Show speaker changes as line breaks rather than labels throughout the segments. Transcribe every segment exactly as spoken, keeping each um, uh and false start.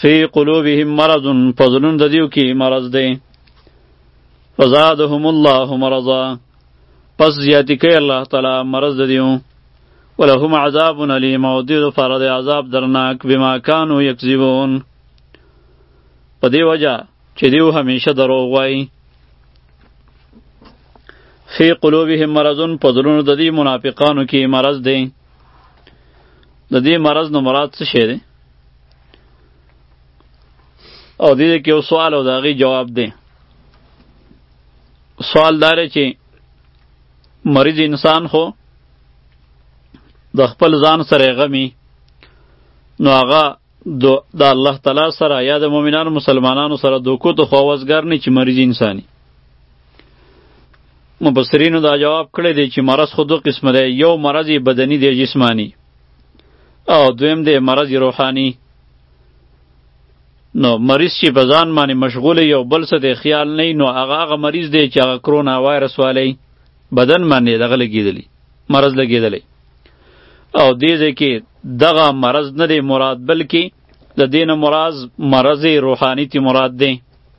فی قلوبهم مرض پزلون د دیو کې مرض دی فزادهم الله مرضا پس زیاتی کوي الله تعالی مرض د دیو ولهم عذاب علیم او دیو لپاره د عذاب درناک بما کانوا یکذبون په دې وجه چې دیو همیشه دروغ وایي فی قلوبهم مرض پزلون د دی منافقانو کې مرض دی د دې مرض نو مراد څه شی دی او دې کې یو سوال او د هغې جواب دی سوال دا دی چې مریض انسان خو د خپل ځان سره غمی نو هغه د الله تعالی سره یا د مؤمنانو مسلمانانو سره دوکو ته خو وزګار نه چې مریض انسانی مبصرینو دا جواب کړی دی چې مرض خو دو قسمه دی یو مرض بدنی دی جسمانی او دویم دی مرض روحانی نو مریض چې په ځان باندې مشغول یو بل څه دی خیال نه نو هغه هغه مریض دی چې هغه کرونا وایرس والی بدن باندې دغه لګېدلی مرض لګېدلی او دې ځای کې دغه مرض نه دی مراد بلکې د دې نه مراد مرض روحانی تی مراد دی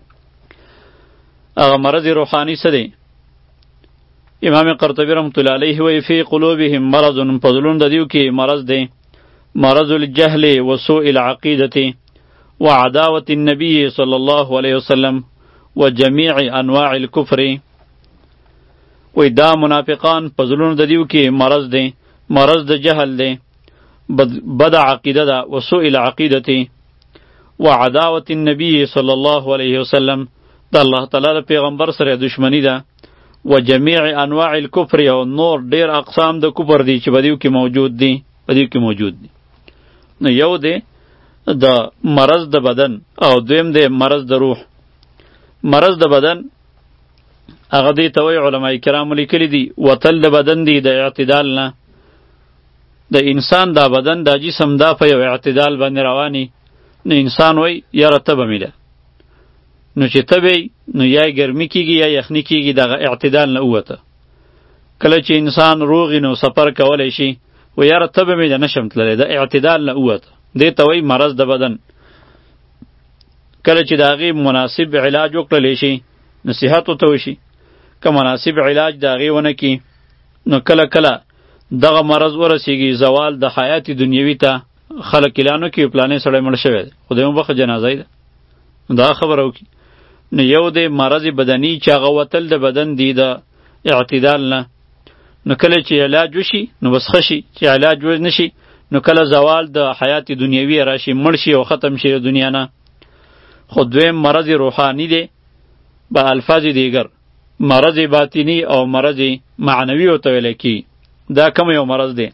هغه مرض روحانی څه دی امام قرطبی رحمت الله علیه وی فی قلوبهم مرض پزلون د دیو کې مرض دی مرض الجهل وسوء العقیدة وعداوة النبي صلى الله عليه وسلم وجميع انواع الكفر وی دا منافقان پزلون د دیو کې مرض دی مرض د جهل دی بد عقیده ده وسوء العقیدة وعداوة النبي صلى الله عليه وسلم د الله تعالی د پیغمبر سره دشمنی ده و جمیع انواع الکفر او نور ډیر اقسام د کفر دی چې بدیو کې موجود دي بدیو کې موجود دي نو یو دی د مرض د بدن او دویم دی مرض د روح مرض د بدن هغه دی ته وایي علماء کرام لیکلي دي وتل د بدن دی د اعتدال نه د انسان دا بدن دا جسم دا په یو اعتدال باندې رواني نو انسان وایي یاره تبه مې ده نو چې تبی نو یا ګرمي کیږي یا یخني کیږي دغه اعتدال نه ووته کله چې انسان روغی نو سفر کولی شي و یاره تبه مې ده نشم تللی د اعتدال نه ووته دې ته وایي مرض د بدن کله چې د هغې مناسب علاج وکړلی شي نصیحت ورته وشي که مناسب علاج د هغې ونه کړي نو کله کله دغه مرض ورسیږي زوال د حیات دنیوي ته خلک اعلان وکړي پلانې سړی مړ شوی دی خدای مو بخښه جنازه یې ده دا خبره وکړي نو یو دی مرض بدنی چې هغه وتل د بدن دی د اعتدال نه نو کله چې علاج وشي نو بس ښه شي چې علاج ونشي نو کله زوال د حیات دنیوي راشي مړ شي او ختم شي د دنیا نه خو دویم مرض روحانی دی به الفاظ دیگر مرض باطنی او مرض معنوي ورته ویلی کیږي دا کوم یو مرض دی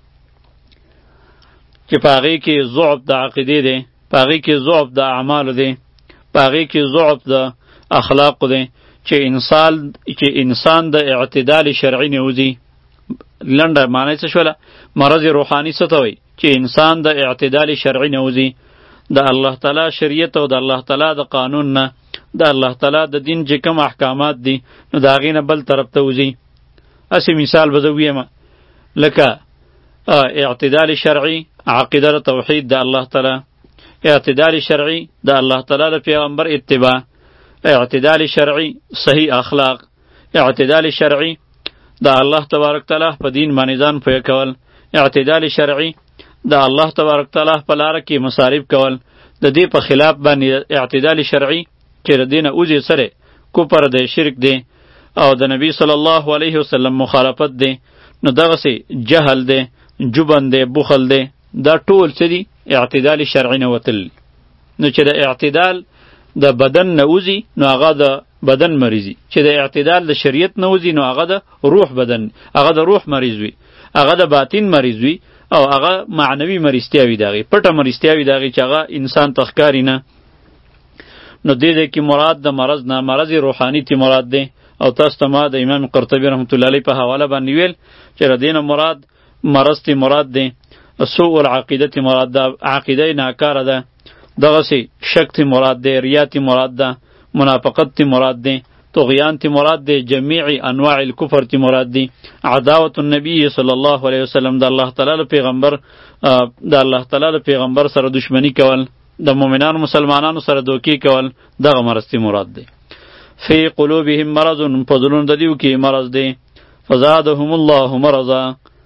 چې په هغې کې ضعف د عقیدې دی په هغې کې ضعف د اعمالو دی په هغې کې ضعف د اخلاقو دی چې انسان چې انسان د اعتدال شرعي نه وځي لنډه معنی څه شوله مرض روحاني څه ته وایي چې انسان د اعتدال شرعي نه وځي د الله تعالی شریعت او د الله تعالی د قانون نه د الله تعالی د دین چې کوم احکامات دي نو د هغې نه بل طرف ته وځي هسې مثال به زه ویمه لکه اعتدال شرعي عقیده د توحید د الله تعالی اعتدال شرعي د الله تعالی د پیغمبر اتباع اعتدال شرعي صحیح اخلاق اعتدال شرعي د الله تبارک تعالی په دین باندې ځان پوه کول اعتدال شرعي د الله تبارک تعالی په لاره کې مصارف کول د دې په خلاف باندې اعتدال شرعي چې د دینه اوځي سره کفر دی شرک دی او د نبی صلی الله علیه وسلم مخالفت دی نو دغسې جهل دی جبن دی بخل دی دا ټول څه دي اعتدال شرعي نه وتل نو چې د اعتدال د بدن نه وځي نو هغه د بدن مریضي چې د اعتدال د شریعت نه وځي نو هغه د روح بدن هغه د روح مریض وي هغه د باطن مریض وي او هغه معنوي مریضتیا وي د هغې پټه مریضتیا وي د هغې چې هغه انسان ته ښکاري نه نو دې ځای کې مراد د مرض نه مرض روحاني تی مراد دی او تاسو ته ما د امام قرطبي رحمت الله علیه په حواله باندې ویل چې د دې نه مراد مرض تی مراد دی سوء العقیده تی مراد ده عقیده ناکاره ده دغسې شک تی مراد دی ریا تی مراد ده منافقت تی مراد دی طغیان تی مراد دی جمیع انواع الکفر تی مراد دی عداوت النبی صلی الله علیه وسلم د الله تعالی پیغمبر د الله تعالی پیغمبر سره دشمنی کول د مؤمنانو مسلمانانو سره دوکې کول دغه مرض مراد دی. فی قلوبهم مرض، په زړونو د دیو کې مرض دی. فزادهم الله مرضا،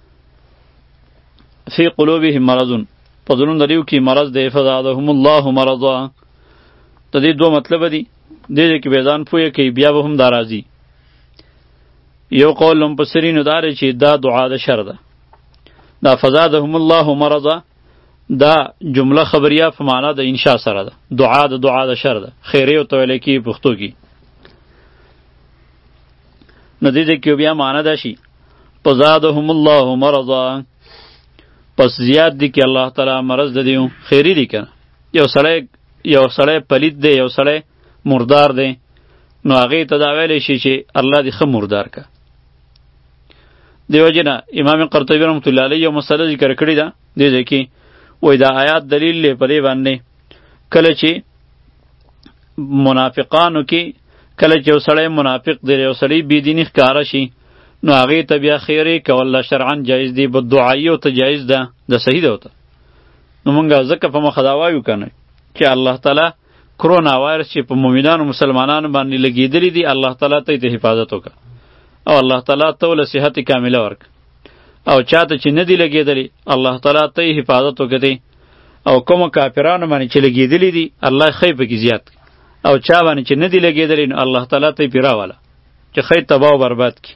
فی قلوبهم مرض، په زړونو د دیو کې مرض دی. فزادهم الله مرضا، د دې دوه مطلب دي، دې دې کې به ځان پوهه کوي بیا به هم دا راځي. یو قول مفسرینو دا دی چې دا دعا د شر ده. دا فزادهم الله مرضا دا جمله خبریه په معنا د انشاء سره ده. دعا د دعا د شر ده، خیره او تویل کې پښتو کې. نو دې دې کې بیا معنا ده شي فزادهم الله مرضا، پس زیات دي کې الله تعالی مرض ده دیو خیری دي کنه. یو سړی یو سړی پلید دی، یو سړی مردار دی، نو هغې ته دا ویلی شي چې الله دې ښه مردار که. دیو جنه امام قرطبی رحمت الله علیه یو مسله ذکر کړې ده دې ځای کې، وایي دا آیات دلیل دی په دې باندې کله چې منافقانو کې کله چې یو سړی منافق دی، یو سړی بېدیني ښکاره شي، نو هغې ته بیا خیرې کول شرعا جایز دی، بددعایي ورته جایز ده، د صحیح ده ورته. نو مونږ ځکه په مخه دا وایو که نه چې الله تعالی کرونا وایرس چې په مؤمنانو مسلمانانو باندې لګېدلی دي، الله تعالی ته یې حفاظت وکړه او الله تعالی ته له صحت کامله ورکړه. او چاته چې نه دي لګېدلی الله تعالی ته یې حفاظت وکړي. او کومو کافرانو باندې چې لګېدلی دي الله خی پکې زیات کړي، او چا باندې چې نه دي لګېدلی نو الله تعالی ته یې پې راوله چې خی تباه و برباد کړي.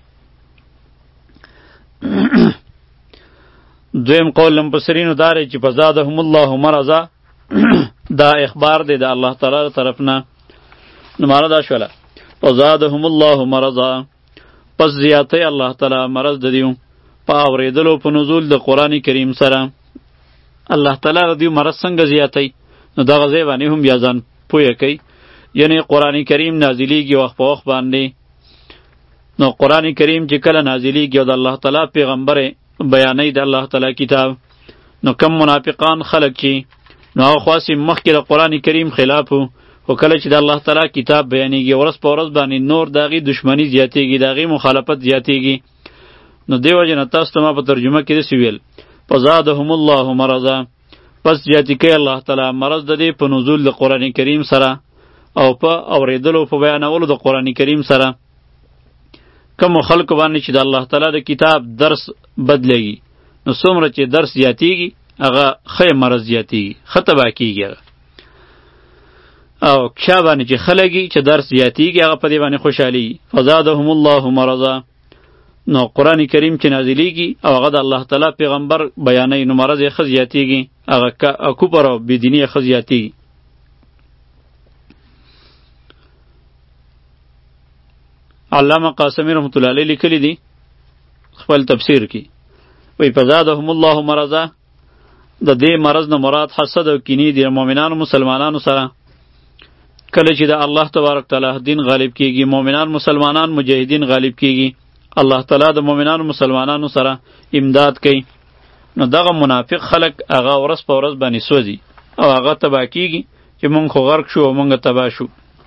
دویم قول مفسرینو دا دی چې فزادهم الله مرضا دا اخبار دی د الله تعالی طرف نه. نو معنا دا شوله فزادهم الله مرضا، پس زیاتی الله تعالی مرض د دیو په اورېدلو په نزول د قرآن کریم سره. الله تعالی د دیو مرض څنګه زیاتی، نو دغه ځای باندې هم بیا ځان پوهه کوي. یعنی قرآن کریم نازلیږي وخت په وخت باندې، نو قرآن کریم چې کله نازلیږي او د الله تعالی پیغمبر بیانوي د الله تعالی کتاب، نو کم منافقان خلق چې نو هغه خاصې مخکې د قرآن کریم خلاف وو، خو کله چې د الله تعالی کتاب بیانېږي ورځ په ورځ باندې نور د هغې دښمني زیاتېږي، د هغې مخالفت زیاتېږي. نو دې وجې نه تاسو ته ما په ترجمه کې داسې ویل فزادهم الله مرضا، پس زیاتې کوي الله تعالی مرض د دې په نزول د قرآن کریم سره او په اورېدلو په بیانولو د قرآن کریم سره. کومو خلکو باندې چې د الله تعالی د کتاب درس بدلېږي، نو څومره چې درس زیاتېږي هغه ښه مرض زیاتېږي، ښه تباه کېږي هغه. او چا باندې چې ښه لګي چې درس زیاتېږي هغه په دې باندې خوشحالېږي. فزادهم الله مرضا، نو قرآن کریم چې نازلیږي او هغه د الله تعالی پیغمبر بیانوي، نو مرض یې ښه زیاتېږي، هغه کفر او بېدیني یې ښه زیاتېږي. علامه قاسمی رحمت الله علیه لیکلی دی خپل تفسیر کې، وی فزادهم الله مرضا، د دې مرض نه مراد حسد او کینې دی مؤمنانو مسلمانانو سره. کله چې د الله تبارک تعالی دین غالب کیږي، مؤمنان مسلمانان مجاهدین غالب کیږي، الله تعالی د مؤمنانو مسلمانانو سره امداد کوي، نو دغه منافق خلق هغه ورځ په ورځ باندې سوځي او هغه تباه کیږي چې مونږ خو غرق شو او مونږ تباه شو.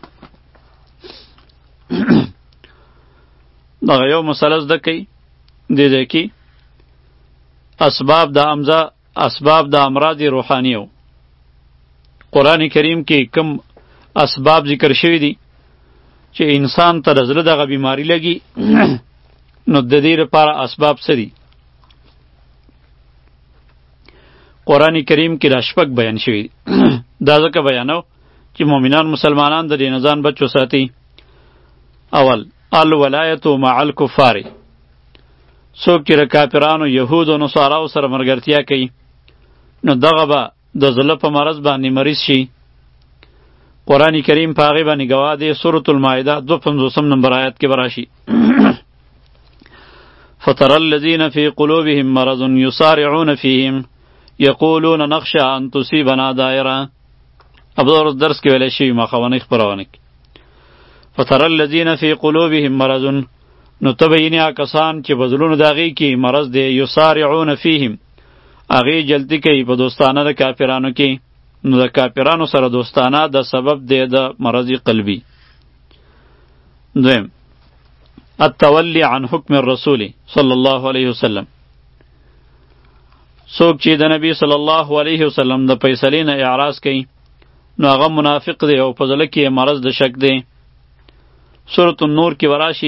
دغه یو مسله زده کوي دې ځای کې اسباب د امزه اسباب د امراض روحانیو. قرآن کریم کې کم اسباب ذکر شوي دي چې انسان ته د زړه دغه بیماری لګي، نو د دې لپاره اسباب څه دي؟ قرآن کریم کې دا شپږ بیان شوي دي. دا ځکه بیانو چې مؤمنان مسلمانان د دې نه ځان بچ وساتي. اول الولایت مع الکفار، څوک چې د کافرانو یهود او نصاراو سره ملګرتیا کوي، نو دغه به د زړه په مرض باندې مریض شي. قرآن کریم په هغې باندې ګواه دی. سورة المائده دوه پنځوسم نمبر آیات کې به راشي فترى الذين في قلوبهم مرض يسارعون فيهم يقولون نخشى ان تصيبنا دائره. ابدور درس کې ویلی شوي ما خوانی خپرونه کې فترى الذين في قلوبهم مرض، نو تبینی کسان چې په زړونو د هغې کې مرض دی، یسارعون فیهم، هغې جلدي کوي په دوستانه د کافرانو کې، نو د کافرانو سره دوستانه د سبب دی د مرض قلبي. دویم التولی عن حکم الرسول صلی الله علیه وسلم، څوک چې د نبی صلی الله علیه وسلم د فیصلې نه اعراض کوي، نو هغه منافق دی او په زړه کې مرض د شک دی. سورة النور کې وراشي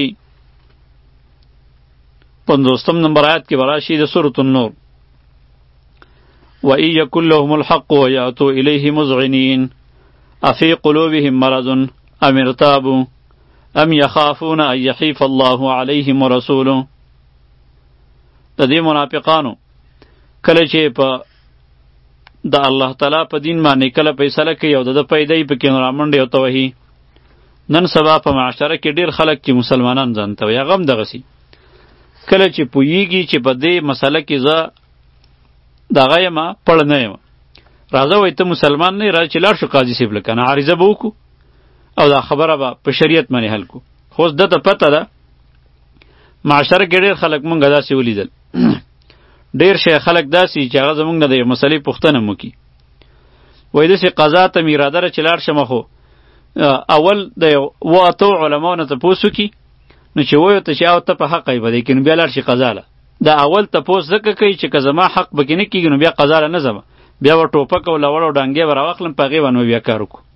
پنځوستم نمبر آیات کې وراشي د سورة النور وَإِن يَكُن لَّهُمُ الْحَقُّ وَيَأْتُوا إِلَيْهِ مُذْعِنِينَ أَفِي قُلُوبِهِم مَّرَضٌ أَمِ ارْتَابُوا أَمْ يَخَافُونَ أَن يَحِيفَ اللَّهُ عَلَيْهِمْ وَرَسُولُهُ. د دې منافقانو کله چې په د الله تعالی په دین باندې کله فیصله کوي او د پیدای په کې رامنډي او توهی. نن سبا په معاشره کې ډیر خلک چې مسلمانان ځانته وي هغه هم دغسې کله چې پوهیږي چې په دې مسله کې زه دغه یم پړ نه یم راځه وایي ته مسلمان نه یې راځه چې لاړ شو قاضي صاحب له کنه عریضه به وکړو او دا خبره به په شریعت باندې حل کړو. خو اوس ده ته پته ده معاشره کې ډېر خلک مونږ داسې ولیدل ډېر شی خلک داسې چې هغه زمونږ نه د یو مسلې پوښتنه مو کي وایي داسې قضا ته مې اراده ده چې لاړ شمه خو اول د یو اوه اتو علماو نه تپوس وکړي نو چې وایو ته چې او ته په حق یې به دی که نو بیا لاړ شي قضا له. دا اول تپوس ځکه کوي چې که زما حق به کې نه کېږي نو بیا قضا له نه ځمه بیا به ټوپک او لوړ او ډانګې به راواخلم په هغې باندې بیا کار وکړو.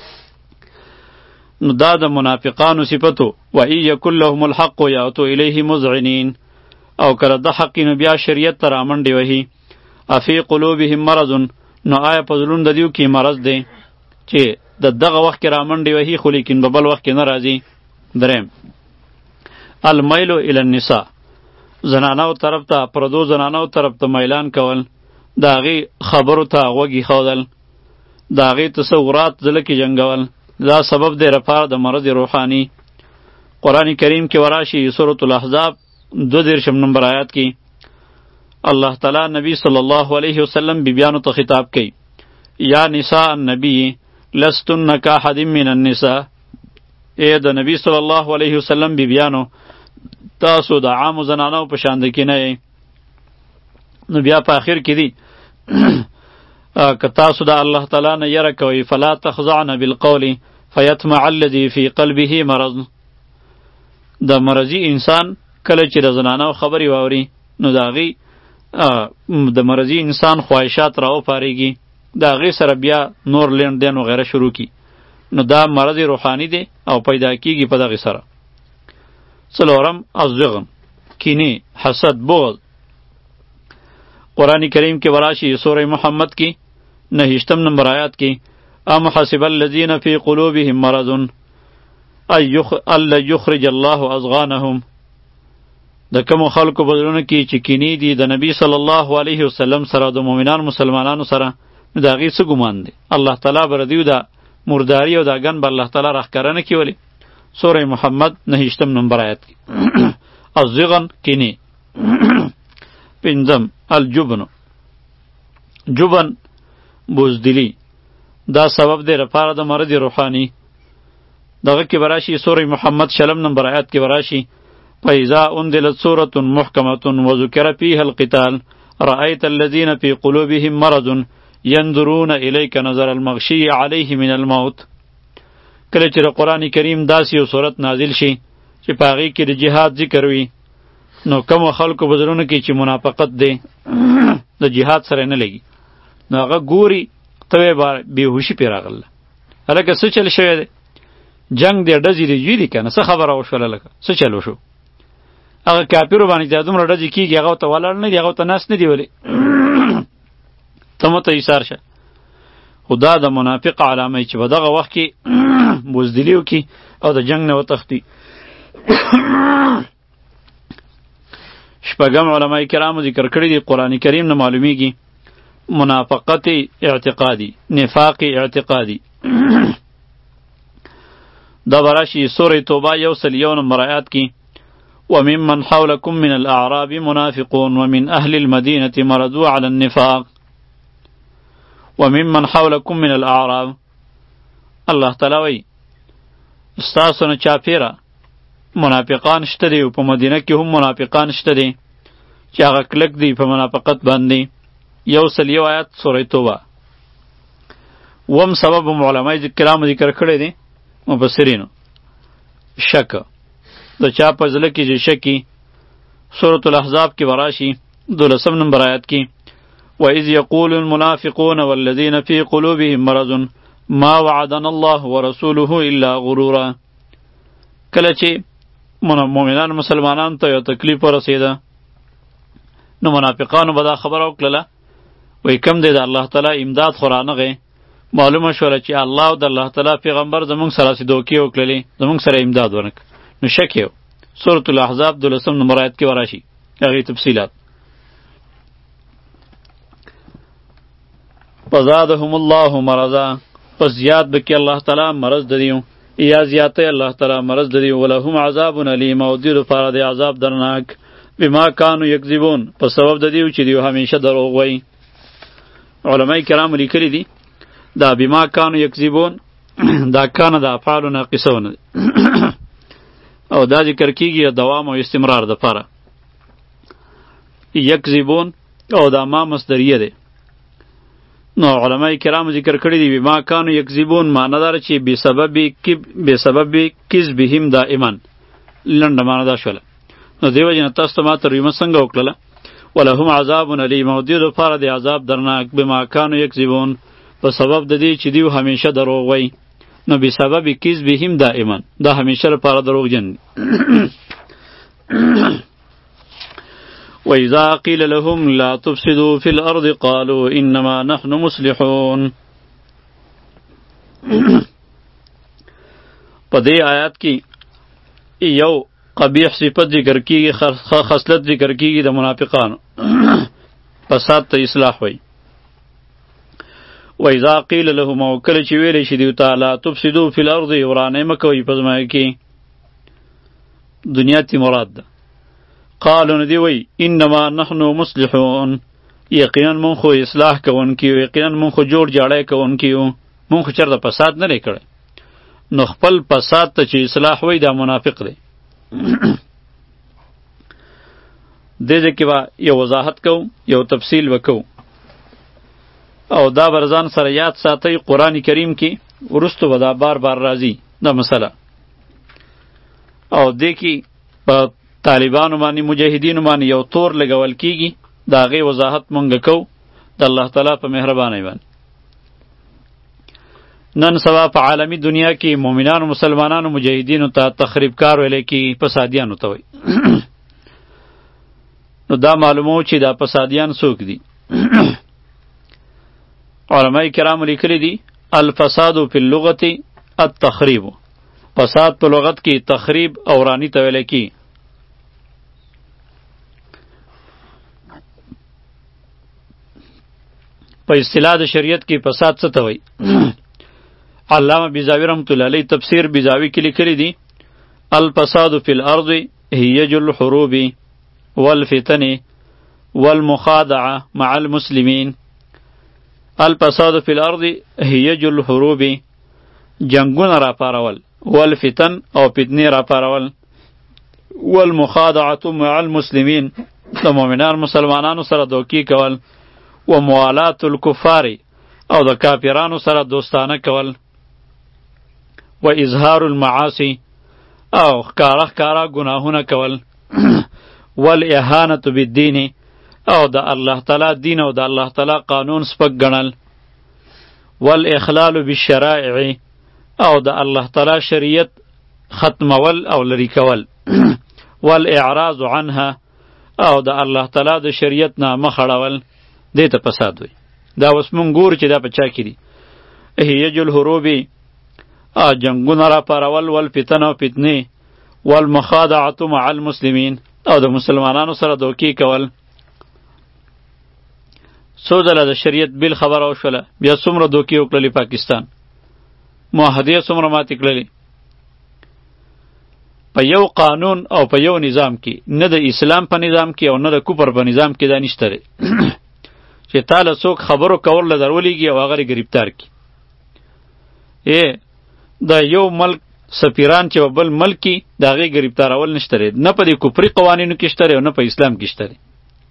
نو دا د منافقانو صفتو وَإِن يَكُن لَّهُمُ الْحَقُّ يَأْتُوا إِلَيْهِ مُذْعِنِينَ او کله د حق نو بیا شریعت ته رامنډې وهي. افی قلوبهم مرض نو آیا په زړونو د دیو کې مرض دی چې د دغه وخت کې رامنډې وهي خو لیکن په بل وخت کې نه راځي. دریم المیل الی النساء زنانو طرف ته پردو زنانو طرف ته میلان کول د هغې خبرو ته غوږ ایښودل د هغې تصورات زړه کې جنګول دا سبب دی لپاره د مرض روحانی. قرآن کریم کې وراشي سورة الاحزاب دو دیرشم نمبر آیات کې الله تعالی نبی صلی الله علیه وسلم بیبیانو ته خطاب کوي یا نساء النبی لستن کاحد من النساء. ای د نبی صلی الله علیه وسلم بیبیانو تاسو د عامو زنانو په شان کې نه یې. نو بیا په آخر کې دی که تاسو د الله تعالی نه یره کوئ فلا تخضعن بالقول فیطمع الذی فی قلبه مرض. د مرضی انسان کله چې د زنانو خبرې واوري نو د هغې د مرضی انسان خواهشات راوپارېږي د هغې سره بیا نور لین دین وغیره شروع کی نو دا مرض روحانی دی او پیدا کیږي په دغې سره. څلورم الزغن کینې حسد بغض. قرآن کریم کې وراشي سورہ محمد کې نهشتم نمبر آیات کې ام حسب الذین فی قلوبهم مرض ان یخرج الله اضغانهم. د کومو خلکو په زړونو کې چې کینې دي د نبی صلی الله علیه وسلم سره د مؤمنان مسلمانانو سره نو د هغې څه ګمان دی الله تعالی به ردیو د مرداری او دا ګن به الله تعالی راښکاره نه کړي. سورہ محمد نهشتم نمبر آیات کې الزغن کینې. پنځم الجبن جبن بزدلی دا سبب دی لپاره د مرض روحانی. دغه کې براشي سورہ محمد شلم نمبر آیات کې براشي فإذا أنزلت سورة محكمة وذكر فيها القتال رأيت الذين في قلوبهم مرض ينظرون إليك نظر المغشي عليه من الموت. کله چې قرآن کریم داسې یو صورت نازل شي چې په هغې کې د جهاد ذکر وي نو کومو خلکو په زړونو کې چې منافقت دی د جهاد سره نه لګي نو هغه ګوري ته یې بېهوشي پرې راغله هلکه څه چل شوی دی جنگ دی ډزې دی جوي دي که نه څه خبره وشوله لکه څه چل وشو هغه کافرو باندې چې دومره ډزې کېږي هغه ورته ولاړ نه دي هغه ورته ناست نه دي ولې ته مو ته ایثار شه. خو دا د منافق علامه چې په دغه وخت کې بزدلي وکړي او د جنگ نه وتښتي. شپږم علماء کرامو ذکر کړي دي قرآن کریم نه معلومیږي منافقت اعتقادي نفاق اعتقادي. دا براشي سورة توبه یو سل یو نمبر آیات کې وممن حولكم من الأعراب منافقون ومن أهل المدينة مردوا على النفاق. وممن حولكم من الأعراب الله تعالی وی ستاسو نه چاپیره منافقان شته دی او په مدینه کې هم منافقان شته دی چې هغه کلک دی په منافقت باندې. یو سل یو آیات سورة توبه. وم سبب علماء کرام ذکر کړی دی مفسرینو شک د چا په زړه کې چې شکی سورة الاحزاب کې وراشي دولسم نمبر آیات کې وَإِذْ يَقُولُ الْمُنَافِقُونَ وَالَّذِينَ فِي قُلُوبِهِم مَّرَضٌ ما وعدنا الله ورسوله الا غرورا. کله چې مؤمنان مسلمانان ته یو تکلیف ورسېده نو منافقانو به دا خبره وکړله وایي کم دی د الله تعالی امداد خو رانغی. معلومه شوله چې الله او د الله تعالی پیغمبر زمونږ سره هسې دوکې وکړلې، زمونږ سره امداد ونکړ. نو شک یې سورة الاحزاب دولسم نمبر آیت کې وراشي هغې تفصیلات. فزادهم الله مرضا، پس زیاد بکی الله تعالی مرض د دیو یا زیاته الله تعالی مرض د دیو. ولهم عذاب علیم، او دیو لپاره د عذاب درناک بما کانوا یکذبون، په سبب د دیو چې دیو همیشه دروغ وایي. علماء کرام لیکلي دي دا بما کانوا یکذبون دا کانه د افعال ناقصونه او دا ذکر کیږي دوام او استمرار د پاره. یکذبون او دا ما مصدریه ده. نو علماء کرام ذکر کړی دی بما کانوا یکذبون معنی دار چې بسبب کب بسبب کذبهم دائما لنډه معنی دا شوله. نو دیو جن تاسو ته ما ترجمه څنګه وکړله؟ ولهم عذاب علیم، او دیو لپاره د عذاب درناک بما کانوا یکذبون، په سبب د دې چې دیو همیشه دروغ وایي. نو بسبب کذبهم دائما دا همیشه لپاره دروغجن. وَإِذَا قِيلَ لَهُمْ لَا تُفْسِدُوا فِي الْأَرْضِ قَالُوا إِنَّمَا نَحْنُ مُصْلِحُونَ. په دې آیات کې یو قبیح صفت ذکر کیږي، خصلت ذکر کیږي د منافقانو. فساد ته اصلاح وایي. وَإِذَا قِيلَ لَهُمْ، او کله چې ویلی شي دیو ته لَا تُفْسِدُوا فِي الْأَرْضِ ورانۍ مه کوئ په ځمکه کې، دنیا تی مراد ده. قالو ندی وی انما نحنو مصلحون، یقینا من خو اصلاح کوونکي یو، یقینا من خو جوړ جاړی کوونکي یو، من خو چېرته فساد نه دی کړی. نو خپل فساد ته چې اصلاح وی دا منافق دی. دې ځای کې به یو وضاحت کوو، یو تفصیل به کوو او دا برزان سره یاد ساتئ. قرآن کریم کې وروستو به دا بار بار راځي دا مسله، او دې کې په طالبانو باندې مجاهدینو باندې یو تور لګول کیږي، د هغې وضاحت مونږ کوو د الله تعالی په مهربانۍ باندې. نن سبا په عالمی دنیا کې مؤمنانو مسلمانانو مجاهدینو ته تخریبکار ویلی کیږي، فسادیانو ته وایي. نو دا معلومو چې دا فسادیان څوک دي. علماء کرام لیکلی دي الفساد فی اللغة التخریب، فساد په لغت کې تخریب او رانی ته ویلی کیږي. په اصطلاح د شریعت کې فساد څه ته وایي؟ علامه بیزاوی رحمت الله علیه تفسیر بیزاوی کې لیکلی دي الفساد فی الارض هیج الحروب والفتن والمخادعه مع المسلمین. الفساد فی الارض هیج الحروب، جنگونه را پارول، والفتن او فتنې را پارول، والمخادعه مع المسلمین، د مؤمنان مسلمانانو سره دوکې کول، و موالات الکفار او د کافرانو سره دوستانه کول، و اظهار المعاصی او ښکاره ښکاره ګناهونه کول، والاهانة بالدین او د الله تعالی دین او د الله تعالی قانون سپک ګڼل، والاخلال بالشرائع او د الله تعالی شریعت ختمول او لری کول، والاعراض عنها او د الله تعالی د شریعت نه مخ اړول. دې ته فساد وایي. دا اوس مونږ ګورو چې دا په چا کې دي. هیج الحروب جنګونه را پارول، والفتن او فتنې، والمخادعة مع المسلمین او د مسلمانانو سره دوکې کول. څو ځله د شریعت بیل خبره وشوله، بیا څومره دوکې وکړلې پاکستان، معاهدې څومره ماتې کړلې. په یو قانون او په یو نظام کې، نه د اسلام په نظام کې او نه د کفر په نظام کې دا نشته دی چې تاله څوک خبرو کول له درولېږي او هغه ګرفتار کړي. ای د یو ملک سفیران چې په بل ملک کې د هغې ګرفتارول نشته دی، نه په دې کفري قوانینو کې شته دی او نه په اسلام کې شته دی.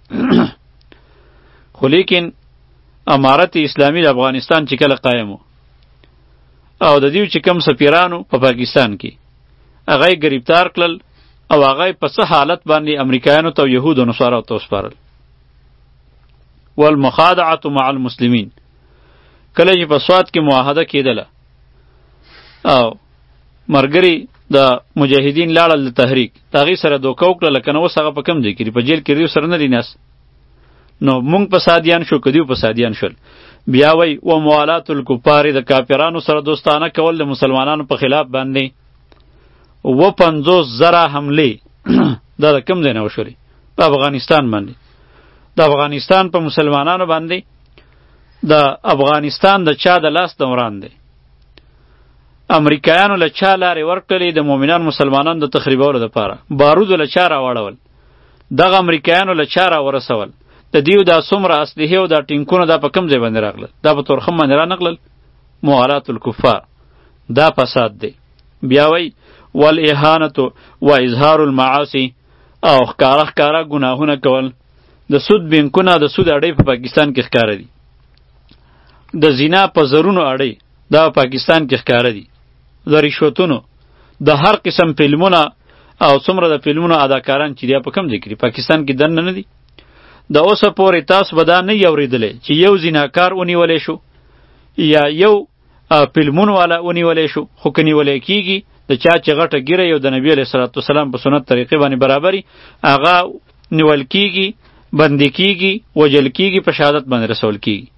خو لیکن امارت اسلامی د افغانستان چې کله قایم و او د دیو چې کم سفیرانو په پا پاکستان کې هغه یې ګرفتار کړل او هغه یې په څه حالت باندې امریکایانو ته او یهودو نصاراو ته وسپارل. والمخادعة مع المسلمین، کله چې په سوات کې معاهده کېدله او مرګري د مجاهدین لاړل د تحریک د هغې سره دوکه وکړه لکه نه اوس هغه په کم ځای کې په جیل کې دیو سره نه دي ناست نو مونږ فسادیان شو که دیو فسادیان شول بیا وی و موالات الکفار د کافرانو سره دوستانه کول د مسلمانانو په خلاف باندې و پنځوس زره حملې دا د کم ځای نه وشولې په افغانستان باندې د افغانستان په مسلمانانو باندې د افغانستان د چا د لاس دوران دی امریکایانو له چا لارې ورکړلې د مؤمنان مسلمانانو د تخریبولو دپاره بارودو له چا راواړول دغه امریکایانو له چا راورسول د دیو دا څومره اسلحې او دا ټینکونه دا په کم ځای باندې راغلل دا په تورخم باندې رانغلل موالات الکفار دا فساد دی بیا وی والاهانة و اظهار المعاصی او ښکاره ښکاره ګناهونه کول د سود بینکونه د سود اړۍ په پاکستان کې ښکاره دي د زنا په زرونو اړۍ دا په پاکستان کې ښکاره دي د رشوتونو د هر قسم فلمونه او څومره د فلمونو اداکاران چې دی په کم ځای کې پاکستان کې دننه نه دي د اوسه پورې تاسو به دا نه یې اورېدلی چې یو زیناکار ونیولی شو یا یو فلمون والا ونیولی شو خو که نیولی کېږي د چا چې غټه ګیره یو د نبي علیه صلات وسلام په سنت طریقې باندې برابري هغه نیول کېږي بندي کېږي وجل کېږي په شهادت باندې رسول کېږي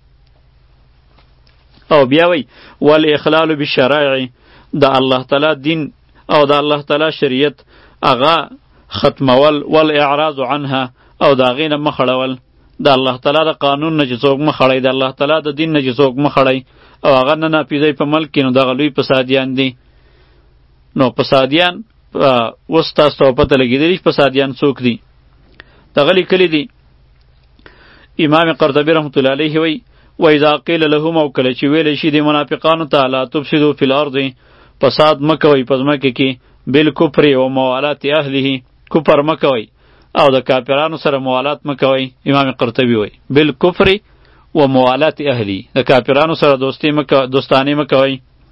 او بیا وی والاخلال بالشرائع د الله تعالی دین او د الله تعالی شریعت هغه ختمول والاعراض عنها او د هغې نه مخ اړول د الله تعالی د قانون نه چې څوک مخ اړوي د الله تعالی د دین نه چې څوک مخ اړوي او هغه نه ناپیځوي په ملک کې نو دغه لوی فسادیان دي نو فسادیان اوس تاسو ته پته لګېدلي چې فسادیان څوک دي دغه لیکلي دي امام قرطبي رحمت الله علیه وی و اذا قیل لهم او کله چې ویلی شي د منافقانو ته لا تفسدوا فی الارض فساد مه کوئ په ځمکه کې بالکفر و موالات اهله کفر مه کوئ او د کافرانو سره موالات مه کوئ امام قرطبي وی بالکفر و موالات اهلی د کافرانو سره دوستی مکو دوستانه مکوئ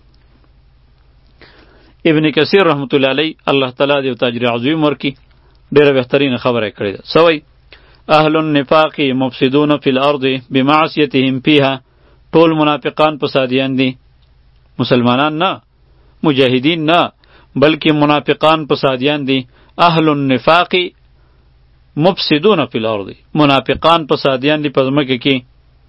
ابن کثیر رحمت الله علی الله تعالی دې تاجر عظیم ورکی ډیره بهترین خبره کړې ده سوی اهل النفاق مفسدون فی الارض بمعصیتهم فیها ټول منافقان فسادیان دي مسلمانان نه مجاهدین نه بلکې منافقان فسادیان دي اهل النفاق مفسدون فی الارض منافقان فسادیان دي په ځمکه کې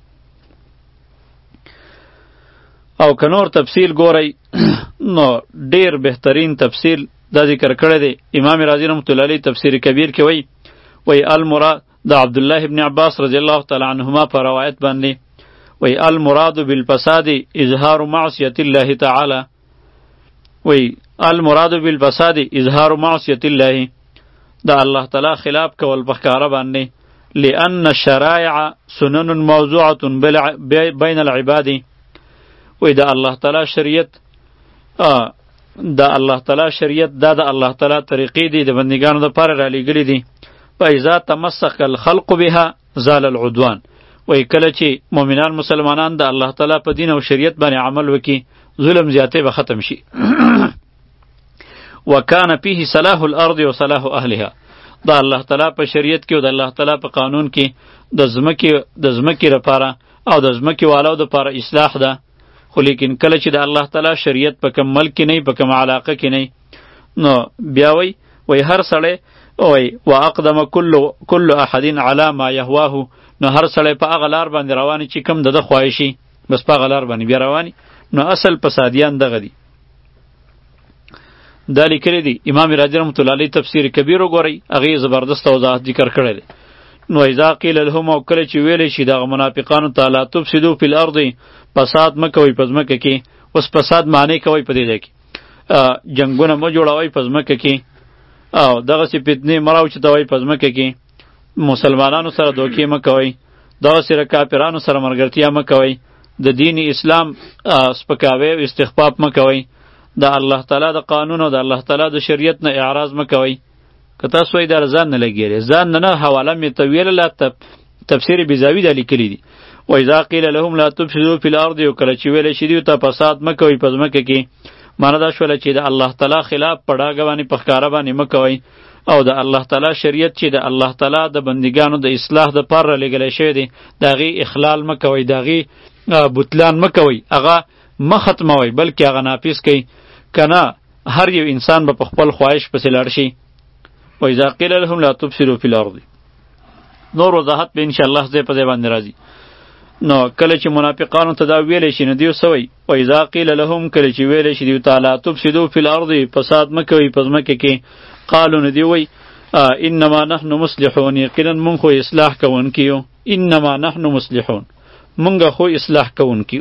او کنور تفصیل ګورئ نو ډیر بهترین تفصیل دا ذکر کړی دی امام رازی رحمت الله علیه تفسیر کبیر کې وی وی المراد د عبد الله ابن عباس رضی الله تعالی عنهما په روایت باندې وی المراد بالفساد اظهار معصیت الله تعالی وی المراد بالفساد اظهار معصیت الله دا الله تعالی خلاف کول په ښکاره باندې لأن الشرائع سنن موضوعة بین العباد وی دا الله تعالی شریعت دا الله تعالی شریعت دا د الله تعالی طریقې دي د بندگانو لپاره را لېږلي دي فاذا تمسك الخلق بها زال العدوان وی کله چې مؤمنان مسلمانان د الله تعالی په دین او شریعت باندې عمل وکړي ظلم زیاتې به ختم شي وکانه فيه صلاح الارض و صلاح اهلها دا الله تعالی په شریعت کې او د الله تعالی په قانون کې د ځمکې د ځمکې لپاره او د ځمکې والو لپاره اصلاح ده خو لیکن کله چې د الله تعالی شریعت په کوم ملک کې نه په کوم علاقه کې نه نو بیا وی وی هر سړی وی واقدم کل کل احد علی ما یهواه نو هر سړی په هغه لار باندې رواني چې کوم د خواهشي بس په هغه لار باندې بیا رواني نو اصل فسادیان دغه دي دا لیکلی دی امام راضی رحمت الله علیه تفسیر کبیر وګورئ هغې زبردست وضاحت ذکر کړی دی نو اذا قیل لهم او کله چې ویلی شي دغه منافقانو ته لا تفسدوا فی الارض فساد مه کوئ په ځمکه کې اوس فساد معنی کوئ په دې ځای کې جنګونه مه جوړوئ په ځمکه کې او دغسې فتنې مه راوچتوئ په ځمکه کې مسلمانانو سره دوکې مه کوئ دغسې له کافرانو سره ملګرتیا مه کوئ د دین اسلام سپکاوی او استخفاف مه کوئ د الله تعالی د قانون او د الله تعالی د شریعت نه اعراض مه کوئ که تاسو وایئ دا ځان نه لګېږي ځان نه نه حواله مې طویله لا تفسیر بیزاوي دا لیکلي دي و اذا قیل لهم لا تفسدوا فی الارض او کله چې ویلی شي دوی ته فساد مه کوئ په ځمکه کې معنی دا شوله چې د الله تعالی خلاف په ډاګه باندې په ښکاره باندې مه کوئ او د الله تعالی شریعت چې د الله تعالی د بندګانو د اصلاح دپاره رالیږلی شوی دی د هغې اخلال مه کوئ د هغې بوتلان مکوي، هغه مه ختموي بلکې هغه نافذ کوي. کنه هر یو انسان به په خپل خواهش پسې لاړ شي. و اذا قیل لهم لا تفسدوا فی الارض. نور وضاحت به انشاءالله ځای په ځای باندې راځي. نو کله چې منافقانو ته دا ویلی شي نو دیو سوی و اذا قیل لهم، کله چې ویلی شي دیو ته لا تفسدوا فی الارض، فساد مه کوئ په ځمکه کې، قالو نو دی وی انما نحن مصلحون، یقینا مونږ خو اصلاح کوونکي یو. انما نحن مصلحون، مونږ خو اصلاح کوونکي.